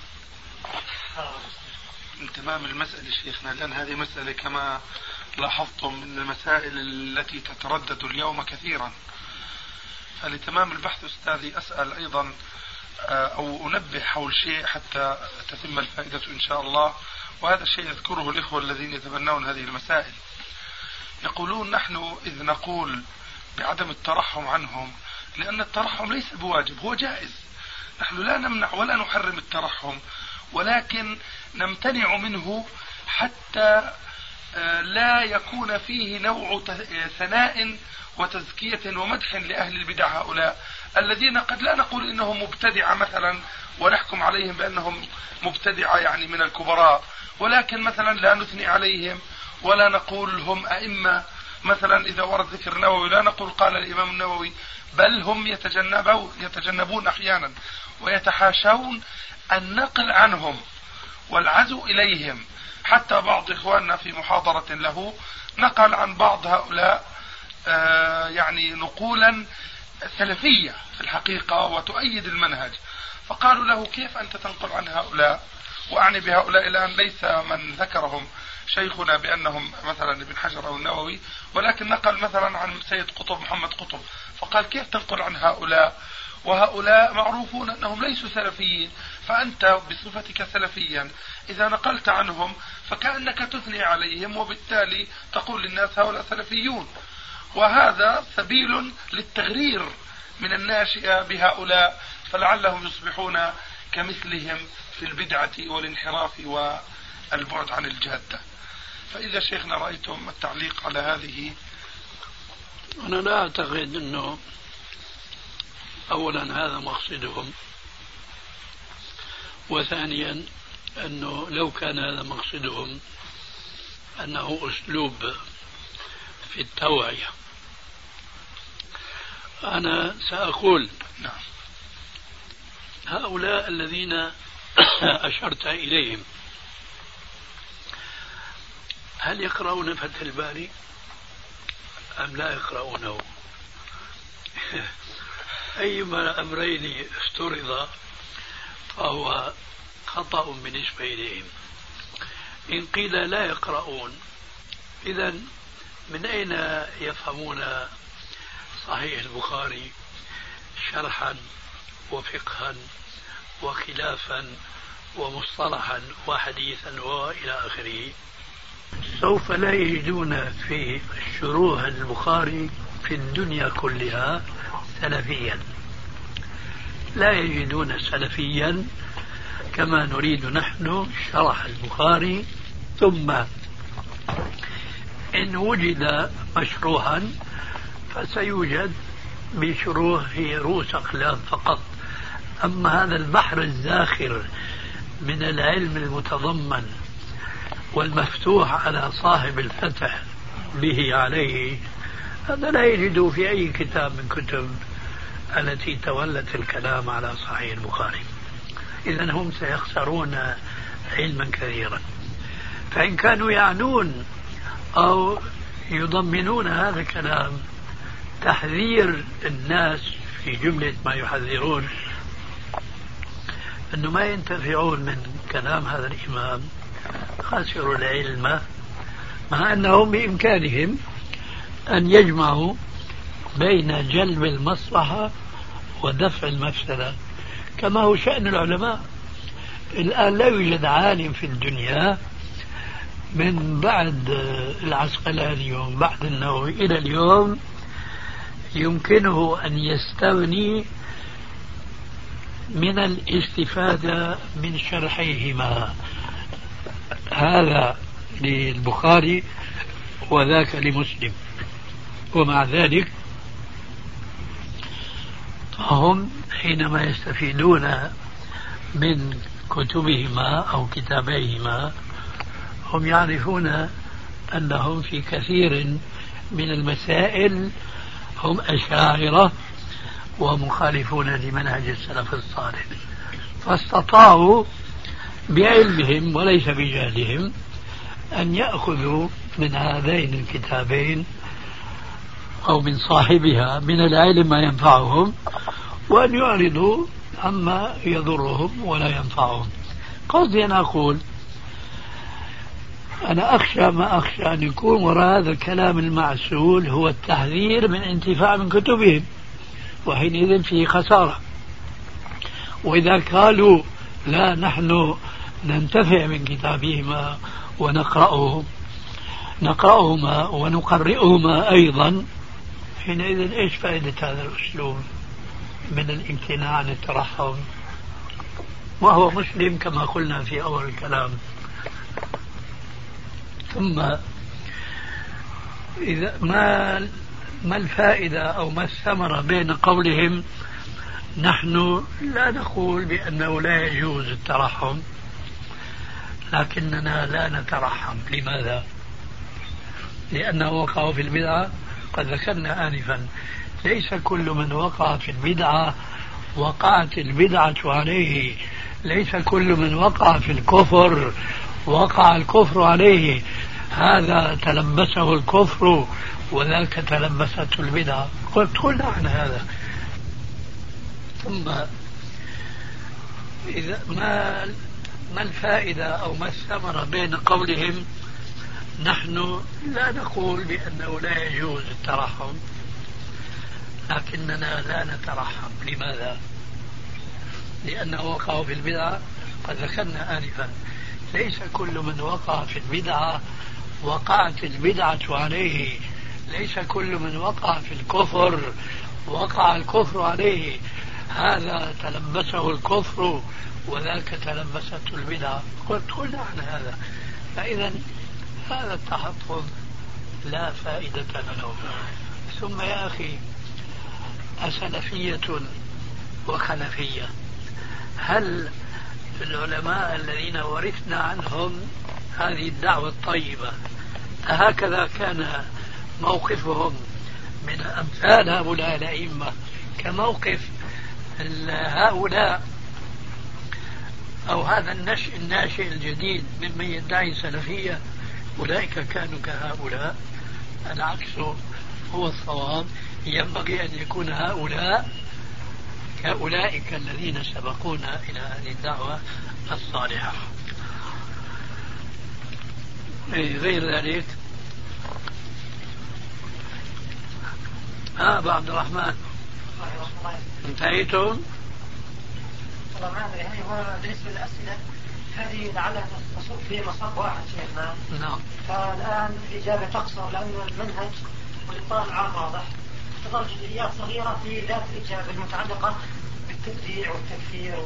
من تمام المسألة شيخنا، لأن هذه مسألة كما لاحظتم من المسائل التي تتردد اليوم كثيرا، فلتمام البحث أستاذي أسأل أيضا أو أنبه حول شيء حتى تتم الفائدة إن شاء الله. وهذا الشيء يذكره الإخوة الذين يتبنون هذه المسائل، يقولون نحن إذ نقول بعدم الترحم عنهم لأن الترحم ليس بواجب، هو جائز، نحن لا نمنع ولا نحرم الترحم، ولكن نمتنع منه حتى لا يكون فيه نوع ثناء وتزكية ومدح لأهل البدع هؤلاء الذين قد لا نقول إنهم مبتدعة مثلا ونحكم عليهم بأنهم مبتدعة يعني من الكبراء، ولكن مثلا لا نثني عليهم ولا نقول هم أئمة. مثلا إذا ورد ذكر النووي لا نقول قال الإمام النووي، بل هم يتجنبون أحيانا ويتحاشون النقل عنهم والعزو إليهم حتى بعض إخواننا في محاضرة له نقل عن بعض هؤلاء يعني نقولا سلفية في الحقيقة وتؤيد المنهج، فقالوا له كيف أنت تنقل عن هؤلاء؟ وأعني بهؤلاء الآن ليس من ذكرهم شيخنا بأنهم مثلا ابن حجر أو النووي، ولكن نقل مثلا عن سيد قطب محمد قطب، فقال كيف تنقل عن هؤلاء وهؤلاء معروفون أنهم ليسوا سلفيين، فأنت بصفتك سلفيا إذا نقلت عنهم فكأنك تثني عليهم وبالتالي تقول للناس هؤلاء سلفيون. وهذا سبيل للتغرير من الناشئة بهؤلاء فلعلهم يصبحون كمثلهم في البدعة والانحراف والبعد عن الجادة. فإذا شيخنا رأيتم التعليق على هذه. أنا لا أعتقد أنه أولا هذا مقصدهم، وثانيا أنه لو كان هذا مقصدهم أنه أسلوب في التوعية. أنا سأقول هؤلاء الذين أشرت إليهم هل يقرؤون فتح الباري أم لا يقرؤونه؟ أيما أمرين افترض فهو خطأ بالنسبة إليهم. إن قيل لا يقرؤون إذن من أين يفهمون صحيح البخاري شرحا وفقها وخلافا ومصطلحا وحديثا وإلى آخره؟ سوف لا يجدون في شروح البخاري في الدنيا كلها سلفيا، لا يجدون سلفيا كما نريد نحن شرح البخاري، ثم إن وجد مشروحا فسيوجد بشروح هي رؤوس أقلام فقط. أما هذا البحر الزاخر من العلم المتضمن والمفتوح على صاحب الفتح به عليه، هذا لا يجد في أي كتاب من كتب التي تولت الكلام على صحيح البخاري. إذن هم سيخسرون علما كثيرا. فإن كانوا يعنون أو يضمنون هذا الكلام تحذير الناس في جملة ما يحذرون أنه ما ينتفعون من كلام هذا الإمام، خسروا العلم، مع أنهم بإمكانهم أن يجمعوا بين جلب المصلحة ودفع المفسدة كما هو شأن العلماء. الآن لا يوجد عالم في الدنيا من بعد العسقلاني ومن بعد النووي إلى اليوم يمكنه أن يستغني من الاستفادة من شرحيهما، هذا للبخاري وذاك لمسلم. ومع ذلك هم حينما يستفيدون من كتبهما أو كتابيهما هم يعرفون أنهم في كثير من المسائل هم أشاعرة ومخالفون لمنهج السلف الصالح، فاستطاعوا بعلمهم وليس بجهلهم أن يأخذوا من هذين الكتابين أو من صاحبها من العلم ما ينفعهم، وأن يعرضوا عما يضرهم ولا ينفعهم. قصدي أن أقول أنا أخشى ما أخشى أن يكون وراء هذا الكلام المعسول هو التحذير من انتفاع من كتبهم، وحينئذ فيه خسارة. وإذا قالوا لا نحن ننتفع من كتابهما ونقرأهما ونقرئهما أيضا، حينئذ إيش فائدة هذا الأسلوب من الامتناع عن الترحم وهو مسلم كما قلنا في أول الكلام؟ ثم إذا ما الفائدة أو ما الثمرة بين قولهم نحن لا نقول بأنه لا يجوز الترحم لكننا لا نترحم؟ لماذا؟ لأنه وقعوا في البدعة. قد ذكرنا آنفا ليس كل من وقع في البدعة وقعت البدعة عليه، ليس كل من وقع في الكفر وقع الكفر عليه هذا تلبسه الكفر وذاك تلبسته البدعة. قلت قلنا عن هذا. ثم إذا ما الفائدة أو ما الثمرة بين قولهم نحن لا نقول بأنه لا يجوز الترحم لكننا لا نترحم؟ لماذا؟ لأنه وقعوا في البدعة. قد ذكرنا آنفا ليس كل من وقع في البدعة وقعت البدعة عليه، ليس كل من وقع في الكفر وقع الكفر عليه، هذا تلبسه الكفر وذاك تلبسته البدعة. قلنا عن هذا. فإذا هذا التحفظ لا فائدة له. ثم يا أخي أسلفية وخلفية، هل العلماء الذين ورثنا عنهم هذه الدعوة الطيبة هكذا كان موقفهم من أمثال هؤلاء الأئمة كموقف هؤلاء أو هذا الناشئ الجديد ممن يدعي سلفية؟ أولئك كانوا كهؤلاء؟ العكس هو الصواب. ينبغي أن يكون هؤلاء كأولئك الذين سبقونا إلى هذه الدعوة الصالحة. غير ذلك أبا عبد الرحمن انتهيتم؟ والله ما أدري. هو بالنسبة للأسئلة هذه لعلها تصب في مصاب واحد شيخنا. نعم. فالآن الإجابة تقصر لأن المنهج والإطار العام واضح، تظل جزئيات صغيرة في ذات الإجابة المتعلقة بالتبديع والتكفير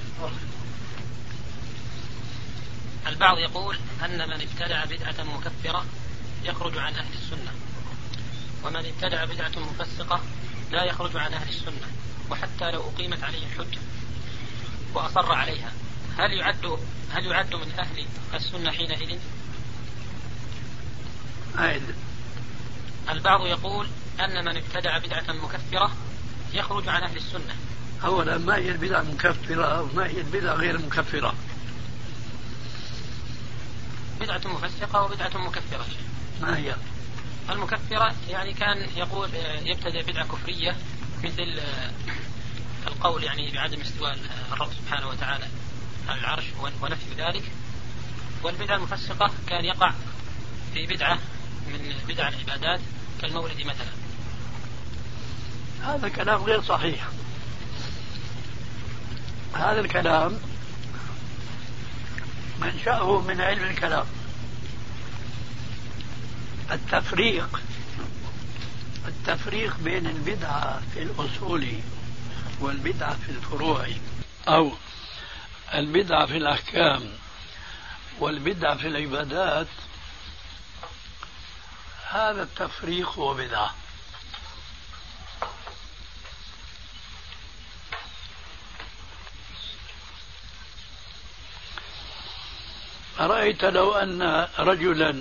البعض يقول أن من ابتدع بدعة مكفرة يخرج عن أهل السنة، ومن ابتدع بدعة مفسقة لا يخرج عن أهل السنة، وحتى لو أقيمت عليه الحجة وأصر عليها هل يعد من أهل السنة حينئذ؟ البعض يقول أن من ابتدع بدعة مكفرة يخرج عن أهل السنة. أولا ما هي البدعة المكفرة وما هي البدعة غير المكفرة؟ بدعة مفسقة وبدعة مكفرة. ما هي؟ المكفرة يعني كان يقول يبتدع بدعة كفرية مثل القول يعني بعدم استواء الرب سبحانه وتعالى على العرش ونفي ذلك. والبدعة المفسقة كان يقع في بدعة من بدع العبادات كالمولد مثلا. هذا كلام غير صحيح. هذا الكلام منشأه من علم الكلام. التفريق بين البدعة في الأصول والبدعة في الفروع، أو البدعة في الأحكام والبدعة في العبادات، هذا التفريق هو بدعة. أرأيت لو أن رجلا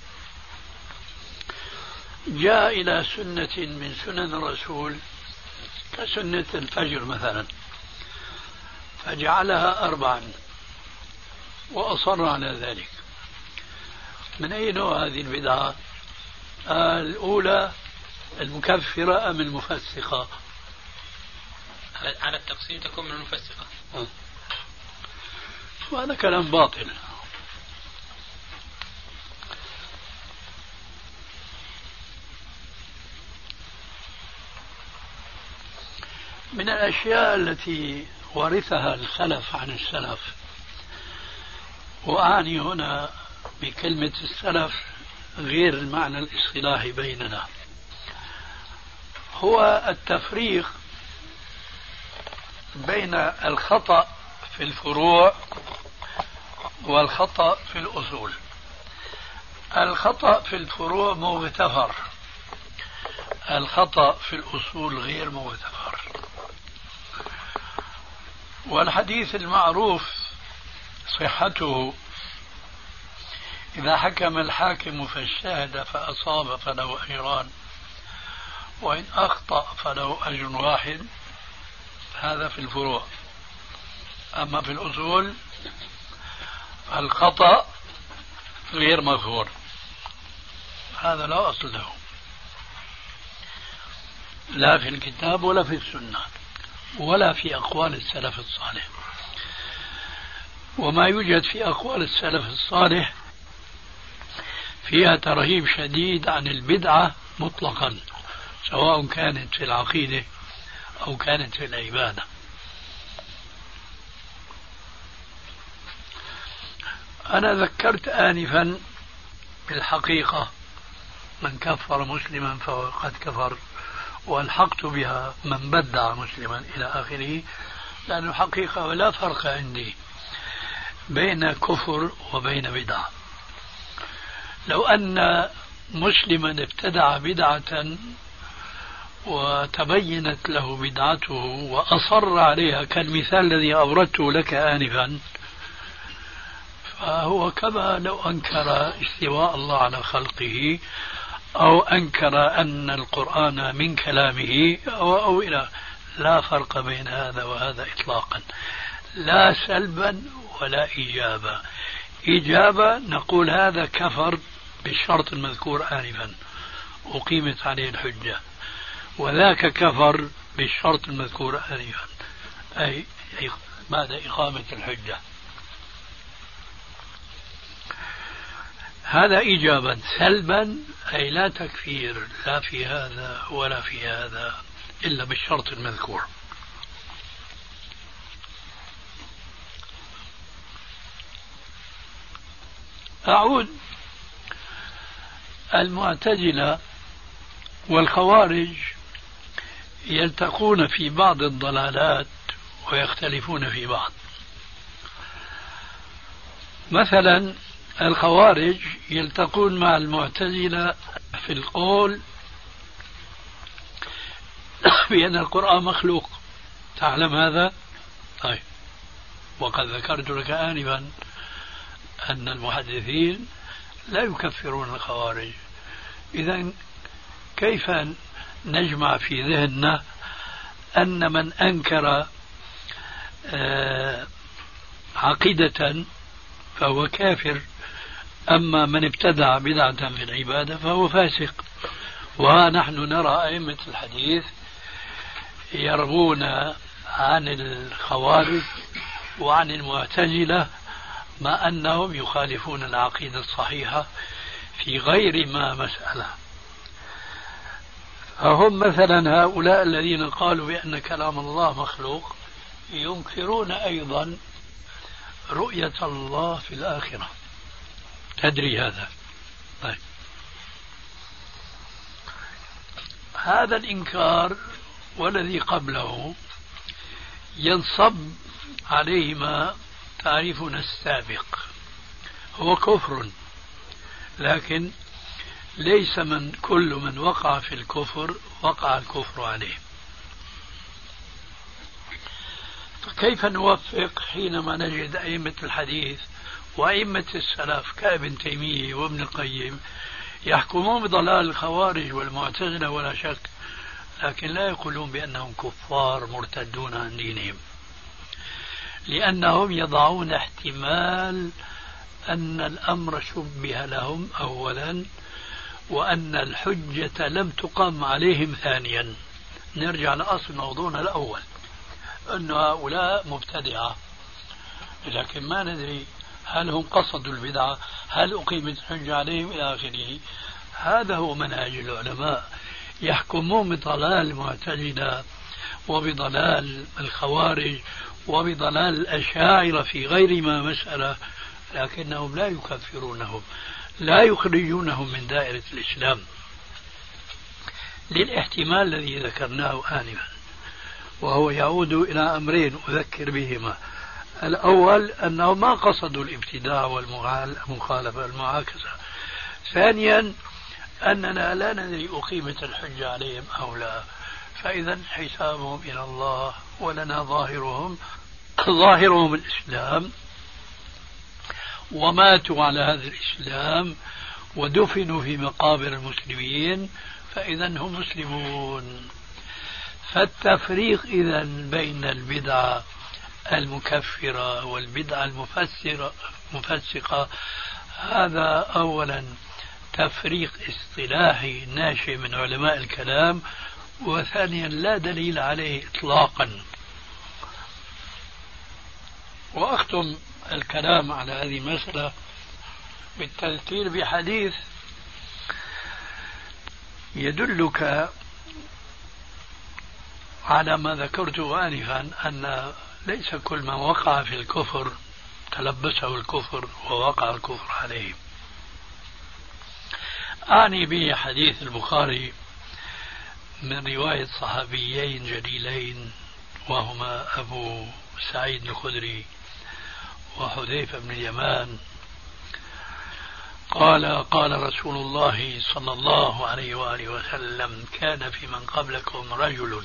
جاء إلى سنة من سنن الرسول كسنة الفجر مثلا فجعلها 4 وأصر على ذلك، من أي نوع هذه البدعة؟ الأولى المكفرة أم المفسقة؟ على التقسيم تكون من المفسقة. وهذا كلام باطل. من الأشياء التي ورثها الخلف عن السلف، وأعني هنا بكلمة السلف غير المعنى الاصطلاحي بيننا، هو التفريق بين الخطأ في الفروع والخطأ في الأصول. الخطأ في الفروع مغتفر، الخطأ في الأصول غير مغتفر. والحديث المعروف صحته: إذا حكم الحاكم فاجتهد فأصاب فله أجران، وإن أخطأ فله أجر واحد. هذا في الفروع. أما في الأصول الخطأ غير مغفور، هذا لا أصل له لا في الكتاب ولا في السنة ولا في أقوال السلف الصالح. وما يوجد في أقوال السلف الصالح فيها ترهيب شديد عن البدعة مطلقا، سواء كانت في العقيدة أو كانت في العبادة. أنا ذكرت آنفا بالحقيقة من كفر مسلما فهو قد كفر، والحقت بها من بدع مسلما إلى آخره، لأن الحقيقة لا فرق عندي بين كفر وبين بدعة. لو أن مسلما ابتدع بدعة وتبينت له بدعته وأصر عليها كالمثال الذي أوردته لك آنفا، فهو كما لو أنكر استواء الله على خلقه أو أنكر أن القرآن من كلامه أو إلى، لا فرق بين هذا وهذا إطلاقا، لا سلبا ولا إيجابا. إجابة نقول هذا كفر بالشرط المذكور آنفا أقيمت عليه الحجة، وذاك كفر بالشرط المذكور آنفا أي بعد إقامة الحجة. هذا إيجابا. سلبا أي لا تكفير لا في هذا ولا في هذا إلا بالشرط المذكور. أعود، المعتزلة والخوارج يلتقون في بعض الضلالات ويختلفون في بعض. مثلا الخوارج يلتقون مع المعتزلة في القول بأن القرآن مخلوق، تعلم هذا؟ طيب، وقد ذكرت لك آنفا أن المحدثين لا يكفرون الخوارج. إذن كيف نجمع في ذهننا أن من أنكر عقيدة فهو كافر، أما من ابتدع بدعة في العبادة فهو فاسق؟ ونحن نرى أئمة الحديث يروون عن الخوارج وعن المعتزلة ما أنهم يخالفون العقيدة الصحيحة في غير ما مسألة. فهم مثلا هؤلاء الذين قالوا بأن كلام الله مخلوق ينكرون أيضا رؤية الله في الآخرة. تدري هذا؟ طيب، هذا الإنكار والذي قبله ينصب عليه ما تعريفنا السابق، هو كفر، لكن ليس من كل من وقع في الكفر وقع الكفر عليه. كيف نوفق حينما نجد أئمة الحديث وأئمة السلف كابن تيمية وابن القيم يحكمون بضلال الخوارج والمعتزلة ولا شك، لكن لا يقولون بأنهم كفار مرتدون عن دينهم، لأنهم يضعون احتمال أن الأمر شبه لهم أولا، وأن الحجة لم تقم عليهم ثانيا. نرجع لأصل موضوعنا الأول، أن هؤلاء مبتدعة، لكن ما ندري هل هم قصدوا البدعة، هل أقيمت الحجة عليهم إلى آخره. هذا هو منهج العلماء، يحكمون بضلال المعتزلة وبضلال الخوارج وبضلال الأشاعرة في غير ما مسألة، لكنهم لا يكفرونهم، لا يخرجونهم من دائرة الإسلام، للاحتمال الذي ذكرناه آنفا، وهو يعود إلى أمرين أذكر بهما. الأول أنه ما قصدوا الابتداع والمخالفة المعاكسة. ثانيا أننا لا ندري أقيمت الحجة عليهم أو لا، فإذا حسابهم إلى الله، ولنا ظاهرهم الإسلام، وماتوا على هذا الإسلام ودفنوا في مقابر المسلمين، فإذا هم مسلمون. فالتفريق إذا بين البدعة المكفرة والبدعة المفسقة هذا أولا تفريق اصطلاحي ناشئ من علماء الكلام، وثانيا لا دليل عليه إطلاقا. وأختم الكلام على هذه المسألة بالتذكير بحديث يدلك على ما ذكرته آنفا، أن ليس كل من وقع في الكفر تلبسه الكفر ووقع الكفر عليه. أعني به حديث البخاري من رواية صحابيين جليلين وهما أبو سعيد الخدري وحذيفة بن اليمان قال رسول الله صلى الله عليه وآله وسلم: كان في من قبلكم رجل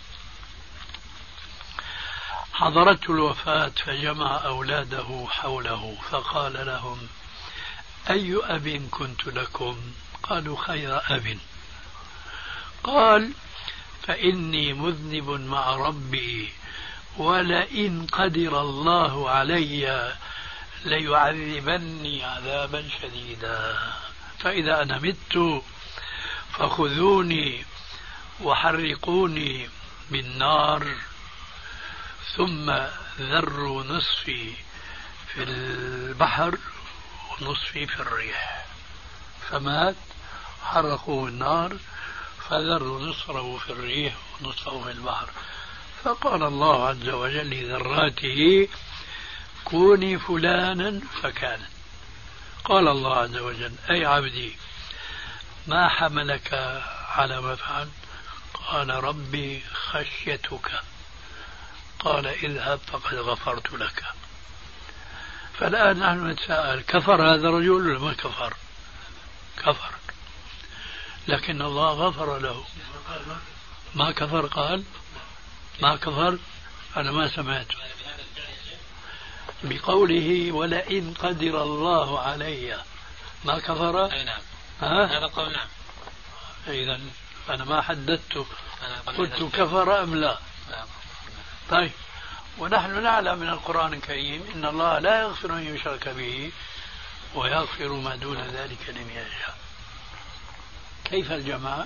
حضرته الوفاة فجمع أولاده حوله فقال لهم: أي أب كنت لكم؟ قالوا: خير أب. قال: فإني مذنب مع ربي، ولئن قدر الله علي ليعذبني عذابا شديدا، فإذا أنا مت فخذوني وحرقوني بالنار ثم ذروا نصفي في البحر ونصفي في الريح. فمات، حرقوه النار، فذروا نصفه في الريح ونصفه في البحر. فقال الله عز وجل لذراته: كوني فلانا فكانت. قال الله عز وجل: أي عبدي ما حملك على ما فعل؟ قال: ربي خشيتك. قال: اذهب فقد غفرت لك. فالآن نحن نتساءل: كفر هذا الرجل ولا ما كفر؟ كفر، لكن الله غفر له. ما كفر؟ قال ما كفر. أنا ما سمعت بقوله ولئن قدر الله علي. ما كفر؟ أي نعم. هذا قول نعم. إذا أنا ما حددت، قلت كفر أم لا. طيب، ونحن نعلم من القرآن الكريم إن الله لا يغفر أن يشرك به ويغفر ما دون ذلك لمن يشاء. كيف الجمع؟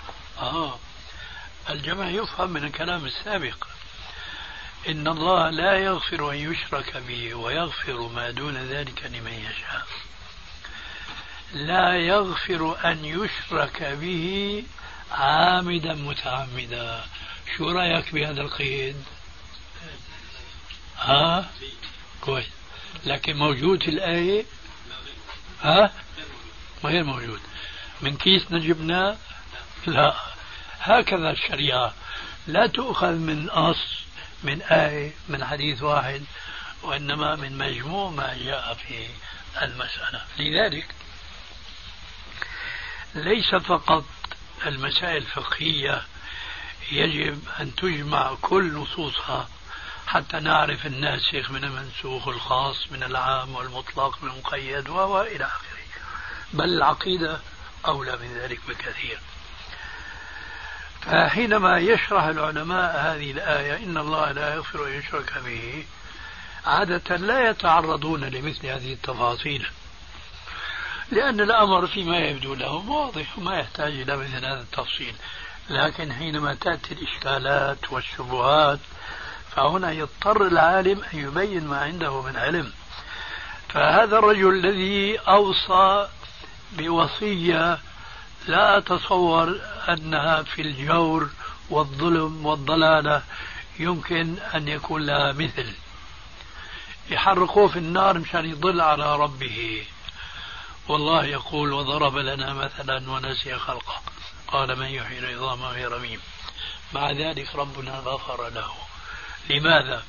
الجمع يفهم من الكلام السابق. إن الله لا يغفر أن يشرك به ويغفر ما دون ذلك لمن يشاء. لا يغفر أن يشرك به عامدا متعمدا. شو رأيك بهذا القيد؟ كويس، لكن موجود في الآية؟ غير موجود. من كيسنا جبناه؟ لا. هكذا الشريعة لا تؤخذ من أصل، من آية، من حديث واحد، وإنما من مجموع ما جاء في المسألة. لذلك ليس فقط المسائل الفقهية يجب أن تجمع كل نصوصها حتى نعرف الناسخ من المنسوخ، الخاص من العام والمطلق من المقيد وإلى آخره، بل العقيدة أولى من ذلك بكثير. فحينما يشرح العلماء هذه الآية إن الله لا يغفر أن يشرك به، عادة لا يتعرضون لمثل هذه التفاصيل، لأن الأمر فيما يبدو لهم واضح وما يحتاج إلى مثل هذا التفصيل. لكن حينما تأتي الإشكالات والشبهات فهنا يضطر العالم أن يبين ما عنده من علم. فهذا الرجل الذي أوصى بوصية لا أتصور أنها في الجور والظلم والضلالة يمكن أن يكون لها مثل. يحرقوه في النار مشان يضل على ربه، والله يقول: وضرب لنا مثلا ونسي خلقه قال من يحيي العظام وهي رميم. مع ذلك ربنا غفر له. لماذا؟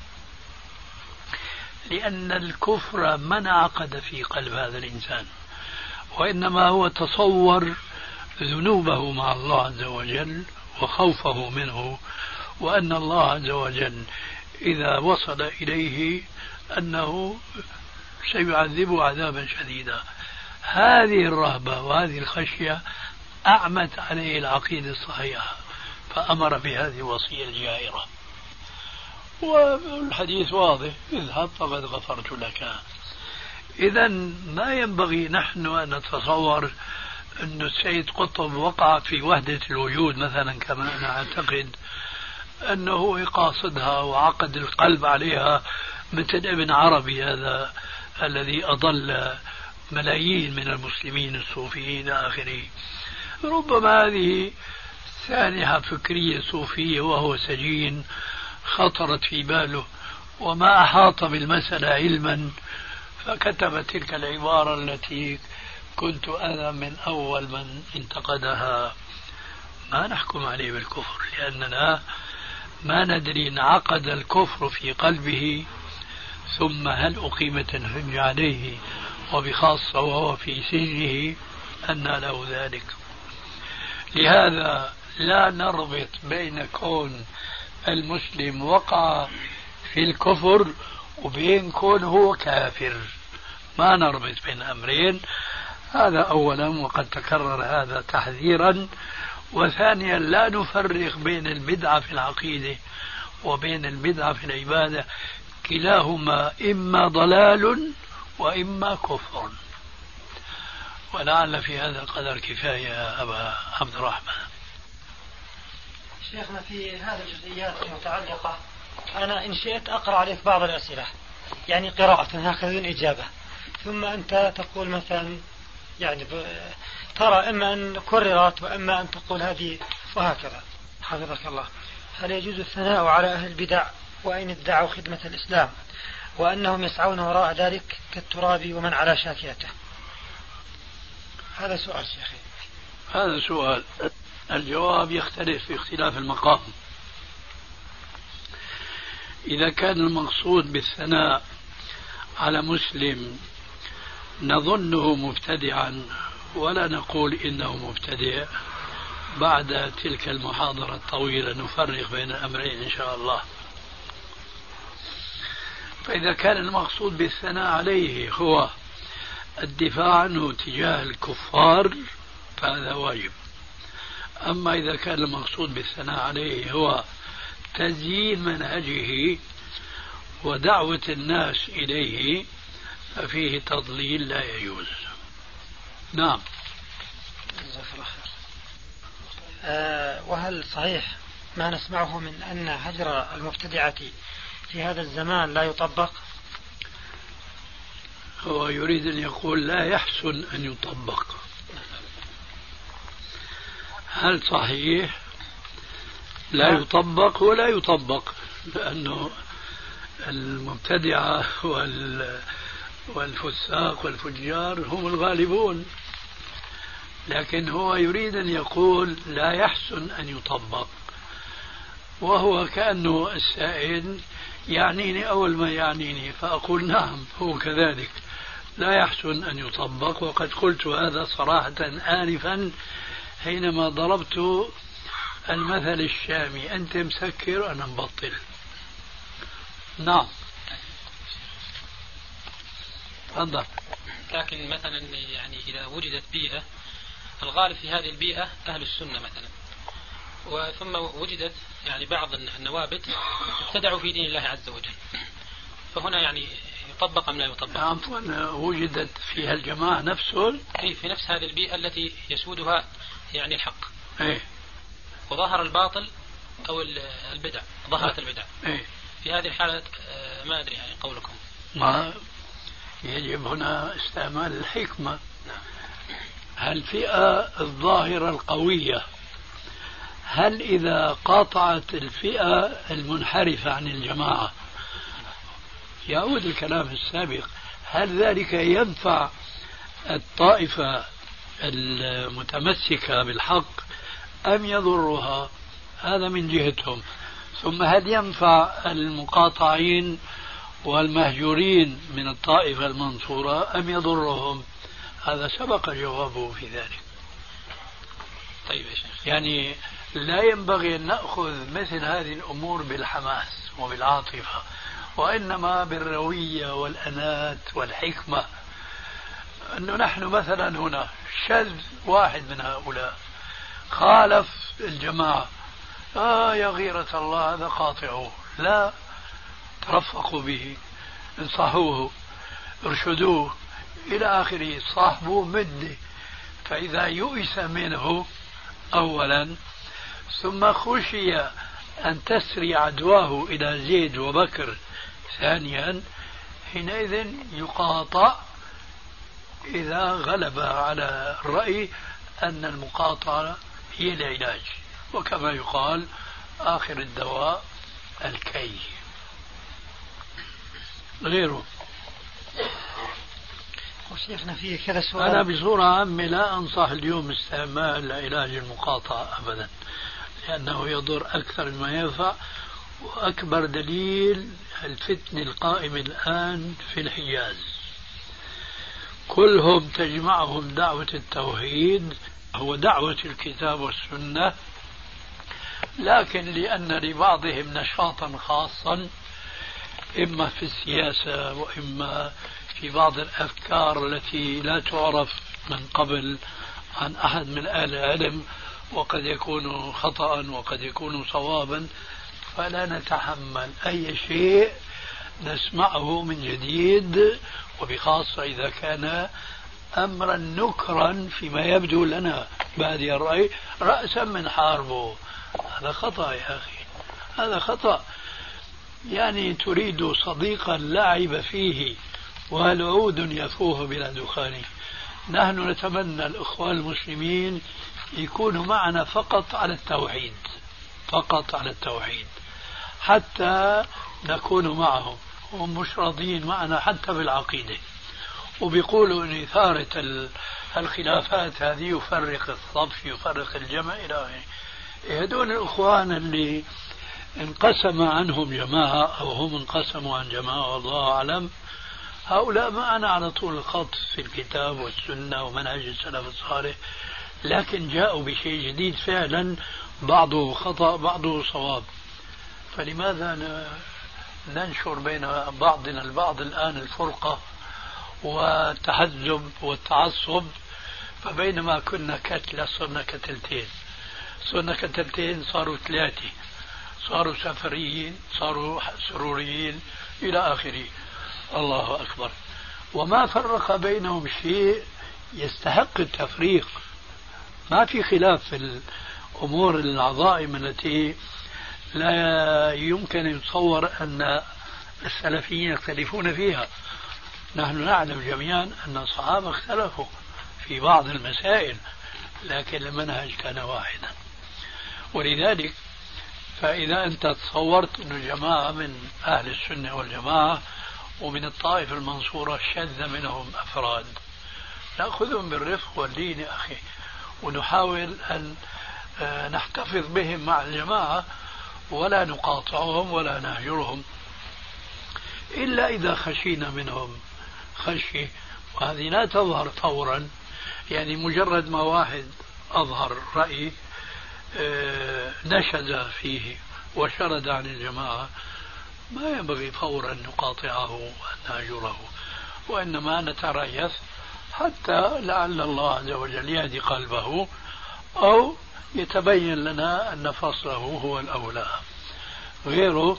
لأن الكفر ما انعقد في قلب هذا الإنسان، وإنما هو تصور ذنوبه مع الله عز وجل وخوفه منه، وأن الله عز وجل إذا وصل إليه أنه سيعذبه عذابا شديدا. هذه الرهبة وهذه الخشية أعمت عليه العقيدة الصحيحة، فأمر بهذه الوصية الجائرة. والحديث واضح: اذهب فقد غفرت لك. إذا ما ينبغي نحن أن نتصور أن السيد قطب وقع في وحدة الوجود مثلا، كما أنا أعتقد أنه قاصدها وعقد القلب عليها مثل ابن عربي هذا الذي أضل ملايين من المسلمين الصوفيين إلى آخره. ربما هذه سانحة فكرية صوفية وهو سجين خطرت في باله وما أحاط بالمسألة علما، فكتب تلك العبارة التي كنت أنا من أول من انتقدها. ما نحكم عليه بالكفر، لأننا ما ندري إن عقد الكفر في قلبه ثم هل أقيمت الحجة عليه، وبخاصة وهو في سجنه أن له ذلك. لهذا لا نربط بين كون المسلم وقع في الكفر وبين كون هو كافر، ما نربط بين أمرين. هذا أولا، وقد تكرر هذا تحذيرا. وثانيا لا نفرق بين البدعة في العقيدة وبين البدعة في العبادة، كلاهما إما ضلال وإما كفر. ولعل في هذا القدر كفاية يا أبا عبد الرحمن. شيخنا في هذه الجزئيات المتعلقة أنا إن شئت أقرأ عليك بعض الأسئلة، يعني قراءة هكذا دون إجابة، ثم أنت تقول مثلا يعني ترى إما أن كررت وإما أن تقول هذه وهكذا. حفظك الله. هل يجوز الثناء على أهل البدع وإن ادعوا خدمة الإسلام وأنهم يسعون وراء ذلك كالتراب ومن على شاكلته؟ هذا سؤال شيخي. هذا سؤال الجواب يختلف في اختلاف المقام. إذا كان المقصود بالثناء على مسلم نظنه مبتدعا ولا نقول إنه مبتدع، بعد تلك المحاضرة الطويلة نفرق بين الأمرين إن شاء الله. فإذا كان المقصود بالثناء عليه هو الدفاع عنه تجاه الكفار فهذا واجب. أما إذا كان المقصود بالثناء عليه هو تزيين منهجه ودعوة الناس إليه ففيه تضليل لا يجوز. نعم. جزاك الله خير. وهل صحيح ما نسمعه من أن هجر المبتدعة في هذا الزمان لا يطبق؟ هو يريد أن يقول لا يحسن أن يطبق. هل صحيح لا يطبق؟ ولا يطبق، لأنه المبتدعة والفساق والفجار هم الغالبون، لكن هو يريد أن يقول لا يحسن أن يطبق، وهو كأنه السائل يعنيني أول ما يعنيني، فأقول نعم هو كذلك لا يحسن أن يطبق. وقد قلت هذا صراحة آنفا حينما ضربت المثل الشامي: أنت مسكر أنا مبطل. نعم تفضل. لكن مثلا يعني إذا وجدت بيئة، الغالب في هذه البيئة أهل السنة مثلا، وثم وجدت يعني بعض النوابت ابتدعوا في دين الله عز وجل، فهنا يعني يطبق أم لا يطبق؟ عفوا، وجدت فيها الجماعة نفسه في نفس هذه البيئة التي يسودها يعني الحق، وظهر الباطل أو البدع، ظهرت البدع. في هذه الحالة ما أدري يعني قولكم. ما يجب هنا استعمال الحكمة. الفئة الظاهرة القوية، هل إذا قاطعت الفئة المنحرفة عن الجماعة، يعود الكلام السابق، هل ذلك ينفع الطائفة المتمسكة بالحق أم يضرها؟ هذا من جهتهم. ثم هل ينفع المقاطعين والمهجورين من الطائفة المنصورة أم يضرهم؟ هذا سبق جوابه في ذلك. طيب يا شيخ، يعني لا ينبغي أن نأخذ مثل هذه الأمور بالحماس وبالعاطفة، وإنما بالروية والأنات والحكمة. أنه نحن مثلا هنا شذ واحد من هؤلاء خالف الجماعة، يا غيرة الله هذا قاطعه، لا، ترفقوا به، انصحوه. ارشدوه إلى آخره، صاحبه مدة. فإذا يؤس منه أولا ثم خشي أن تسري عدواه إلى زيد وبكر ثانيا، حينئذ يقاطع إذا غلب على الرأي أن المقاطعة هي العلاج، وكما يقال آخر الدواء الكي. غيره. وشيخنا فيه كذا سؤال. أنا بصورة عامة لا أنصح اليوم استعمال علاج المقاطعة أبدا، لأنه يضر أكثر مما ينفع. وأكبر دليل الفتنة القائمة الآن في الحجاز، كلهم تجمعهم دعوة التوحيد، هو دعوة الكتاب والسنة، لكن لأن لبعضهم نشاطا خاصا إما في السياسة وإما في بعض الأفكار التي لا تعرف من قبل عن أحد من أهل العلم، وقد يكون خطأ وقد يكون صوابا، فلا نتحمل أي شيء نسمعه من جديد، وبخاصة إذا كان أمرا نكرا فيما يبدو لنا بادي الرأي رأسا من حاربه. هذا خطأ يا أخي، هذا خطأ. يعني تريد صديقا لا عيب فيه وهل عود يفوه بلا دخان. نحن نتمنى الإخوان المسلمين يكونوا معنا فقط على التوحيد، فقط على التوحيد، حتى نكون معهم. هم مش راضيين معنا حتى بالعقيدة، وبيقولوا أن إثارة الخلافات هذه يفرق الصف، يفرق الجمع إلى آخره. هذول الإخوان اللي انقسم عنهم جماعة أو هم انقسموا عن جماعة والله أعلم، هؤلاء معنا على طول الخط في الكتاب والسنة ومنهج السلف الصالح، لكن جاءوا بشيء جديد فعلا، بعضه خطأ بعضه صواب. فلماذا ننشر بين بعضنا البعض الآن الفرقة والتحزب والتعصب؟ فبينما كنا كتلة صرنا كتلتين، صرنا كتلتين صاروا ثلاثة، صاروا سفريين، صاروا سروريين إلى آخره. الله أكبر. وما فرق بينهم شيء يستحق التفريق. ما في خلاف في الأمور العظائم التي لا يمكن يتصور أن السلفيين يختلفون فيها. نحن نعلم جميعا أن الصحابة اختلفوا في بعض المسائل، لكن المنهج كان واحدا. ولذلك فإذا أنت تصورت أن جماعة من أهل السنة والجماعة ومن الطائفة المنصورة شذ منهم أفراد، نأخذهم بالرفق واللين يا أخي، ونحاول أن نحتفظ بهم مع الجماعة ولا نقاطعهم ولا نهجرهم، إلا إذا خشينا منهم خشية، وهذه لا تظهر فورا. يعني مجرد ما واحد أظهر رأي نشز فيه وشرد عن الجماعة ما ينبغي فورا نقاطعه ونهجره، وإنما نتريث حتى لعل الله عز وجل يهدي قلبه أو يتبين لنا أن فصله هو الأولى. غيره.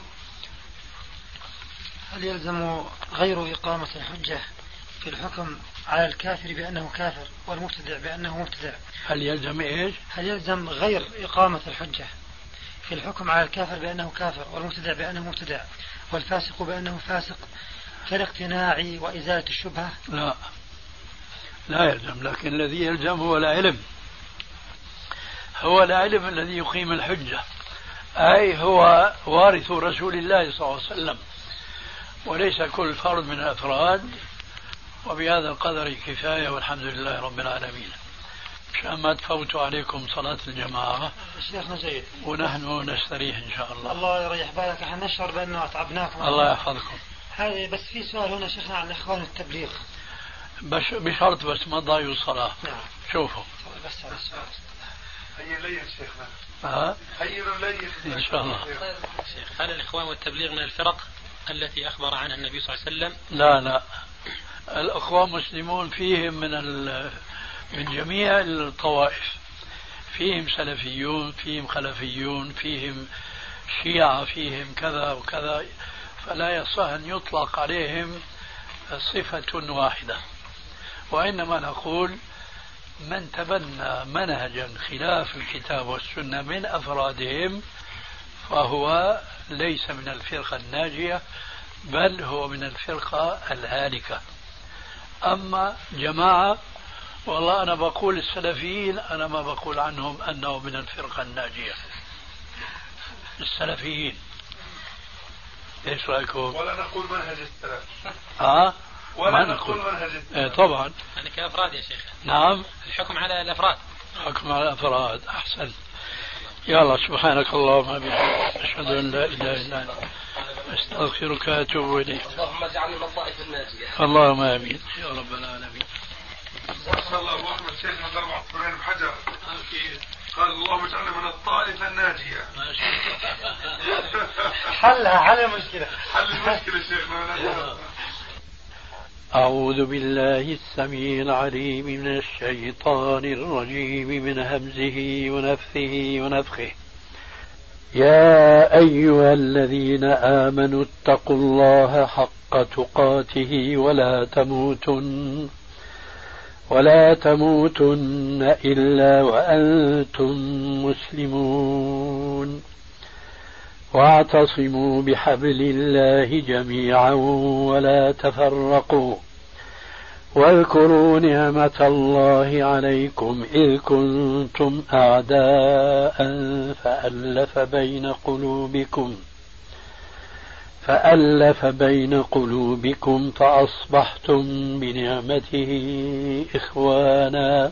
هل يلزم غير إقامة الحجة في الحكم على الكافر بأنه كافر والمبتدع بأنه مبتدع؟ هل يلزم إيش؟ هل يلزم غير إقامة الحجة في الحكم على الكافر بأنه كافر والمبتدع بأنه مبتدع والفاسق بأنه فاسق كالاقتناع وإزالة الشبهة؟ لا، لا يلزم، لكن الذي يلزم هو العلم، هو العلم الذي يقيم الحجة، أي هو وارث رسول الله صلى الله عليه وسلم، وليس كل فرد من الأفراد. وبهذا القدر كفاية، والحمد لله رب العالمين. مشان ما تفوتوا عليكم صلاة الجماعة شيخنا جيد، ونحن نستريح إن شاء الله. الله يريح بالك، احنا نشعر بأنه أتعبناكم. الله يحفظكم. هذه بس في سؤال هنا شيخنا عن إخوان التبليغ، بشرط بس ما تضيعوا الصلاة. نعم. شوفوا بس على السؤال. هي الليل شيخنا. هي الليل إن شاء الله. شيخ، هل الإخوان والتبليغ من الفرق التي أخبر عنها النبي صلى الله عليه وسلم؟ لا لا، الأخوان مسلمون فيهم من جميع الطوائف، فيهم سلفيون، فيهم خلفيون، فيهم شيعة، فيهم كذا وكذا، فلا يصح أن يطلق عليهم صفة واحدة، وإنما نقول من تبنى منهجا خلاف الكتاب والسنة من أفرادهم فهو ليس من الفرقة الناجية، بل هو من الفرقة الهالكة. أما جماعة، والله أنا بقول السلفيين، أنا ما بقول عنهم أنه من الفرقة الناجية. السلفيين ايش رايكم؟ ولا نقول منهج السلف. ولا نقول منهج السلف. طبعا يعني كأفراد يا شيخ. نعم، الحكم على الأفراد. حكم على الأفراد. أحسن. يلا سبحانك اللهم وبحمدك أشهد أن لا إله إلا أنت أستغفرك وأتوب إليك. اللهم اجعلنا من الطائفة الناجية. اللهم آمين يا رب العالمين. ما شاء الله أبو أحمد شيخنا ضرب عصفورين بحجر. قال اللهم اجعلنا من الطائفة الناجية. حل المشكلة. حل المشكلة شيخنا. أعوذ بالله السميع العليم من الشيطان الرجيم من همزه ونفثه ونفخه. يا أيها الذين آمنوا اتقوا الله حق تقاته ولا تموتن إلا وأنتم مسلمون. واعتصموا بحبل الله جميعا ولا تفرقوا. واذكروا نعمة الله عليكم إذ كنتم أعداء فألف بين قلوبكم فأصبحتم بنعمته إخوانا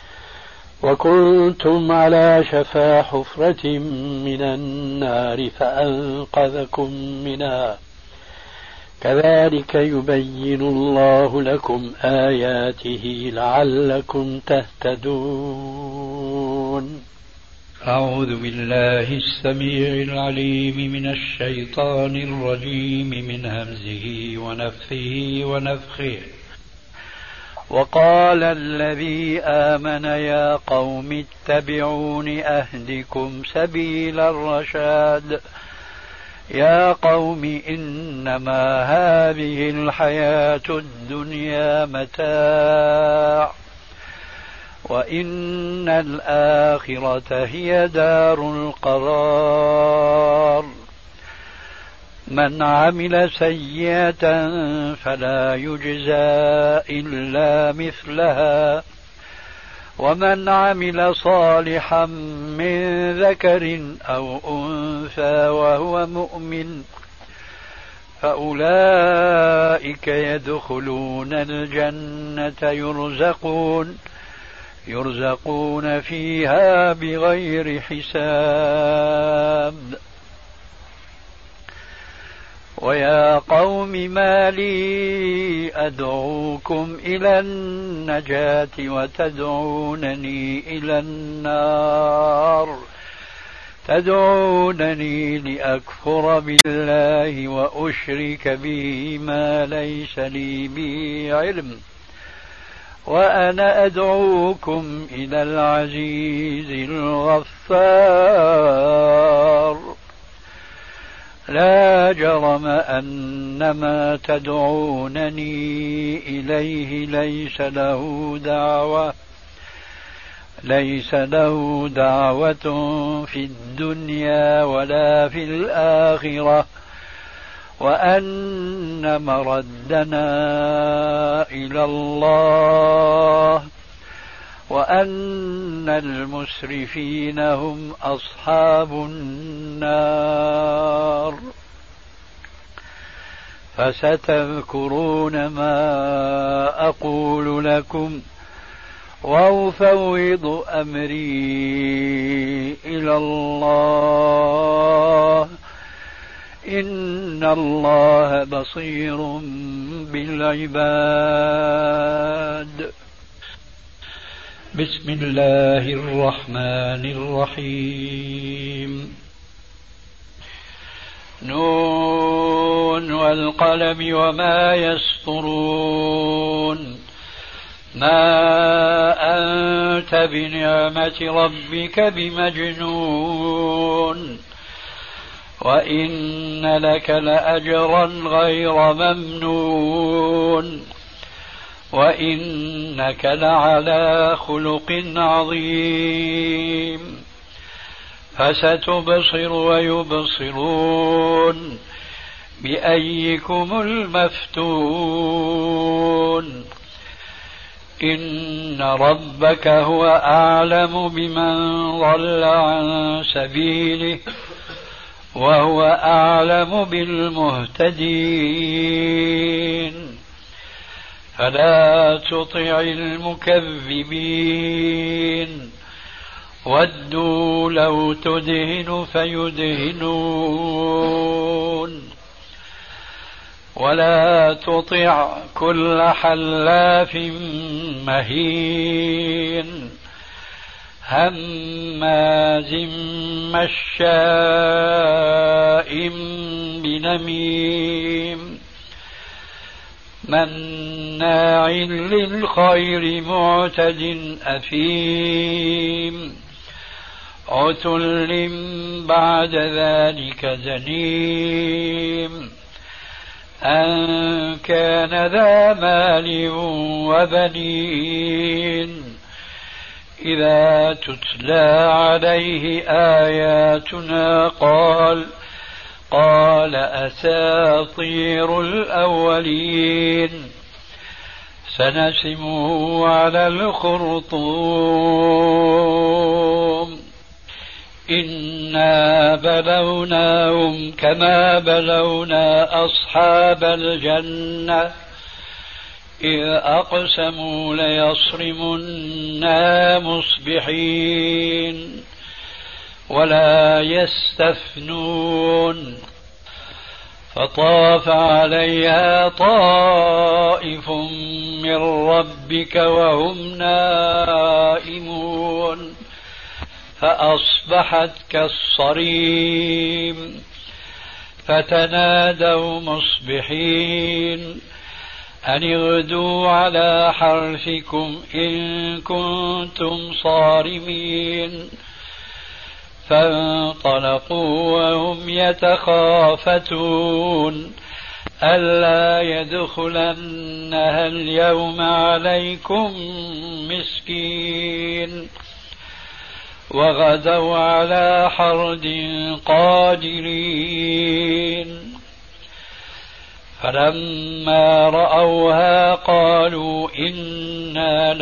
وكنتم على شفا حفرة من النار فأنقذكم منها. كذلك يبين الله لكم آياته لعلكم تهتدون. أعوذ بالله السميع العليم من الشيطان الرجيم من همزه ونفثه ونفخه. وقال الذي آمن يا قوم اتبعون أهدكم سبيل الرشاد. يا قوم إنما هذه الحياة الدنيا متاع وإن الآخرة هي دار القرار. من عمل سيئة فلا يجزى إلا مثلها ومن عمل صالحا من ذكر أو أنثى وهو مؤمن فأولئك يدخلون الجنة يرزقون فيها بغير حساب. ويا قوم ما لي أدعوكم إلى النجاة وتدعونني إلى النار. تدعونني لأكفر بالله وأشرك به ما ليس لي به علم وأنا أدعوكم إلى العزيز الغفار. لا جرم أن ما تدعونني إليه ليس له دعوة في الدنيا ولا في الآخرة وأن مردنا إلى الله وأن المسرفين هم أصحاب النار. فستذكرون ما أقول لكم وأفوض أمري إلى الله إن الله بصير بالعباد. بسم الله الرحمن الرحيم. نون والقلم وما يسطرون. ما أنت بنعمة ربك بمجنون وإن لك لأجرا غير ممنون وإنك لعلى خلق عظيم فستبصر ويبصرون بأيكم المفتون إن ربك هو أعلم بمن ضل عن سبيله وهو أعلم بالمهتدين فلا تطع المكذبين ودوا لو تدهن فيدهنون ولا تطع كل حلاف مهين هماز مشاء بنميم مناع للخير معتد أثيم عتل بعد ذلك زنيم أن كان ذا مال وبنين إذا تتلى عليه آياتنا قال أساطير الأولين سنسمه على الخرطوم إنا بلوناهم كما بلونا أصحاب الجنة إذ أقسموا ليصرمنا مصبحين ولا يستثنون فطاف عليها طائف من ربك وهم نائمون فأصبحت كالصريم فتنادوا مصبحين أن اغدوا على حرثكم إن كنتم صارمين فانطلقوا وهم يتخافتون ألا يدخلنها اليوم عليكم مسكين وغدوا على حرد قادرين فلما رأوها قالوا إنا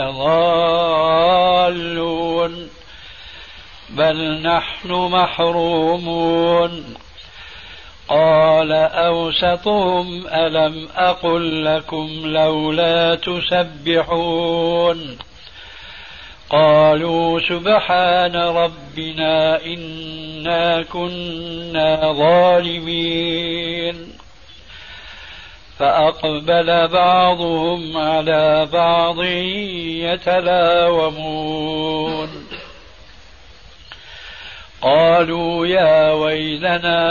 لضالون بل نحن محرومون قال أوسطهم ألم أقل لكم لولا تسبحون قالوا سبحان ربنا إنا كنا ظالمين فأقبل بعضهم على بعض يتلاومون قالوا يا ويلنا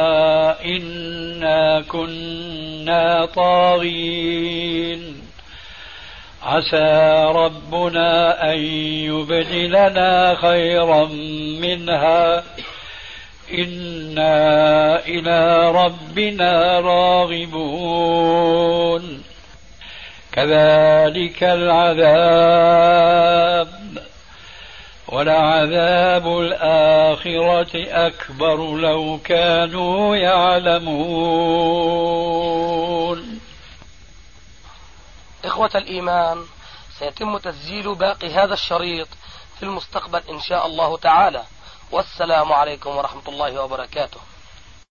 إنا كنا طاغين عسى ربنا أن يبدلنا خيرا منها إنا إلى ربنا راغبون كذلك العذاب ولعذاب الآخرة أكبر لو كانوا يعلمون. إخوة الإيمان، سيتم تسجيل باقي هذا الشريط في المستقبل إن شاء الله تعالى، والسلام عليكم ورحمة الله وبركاته.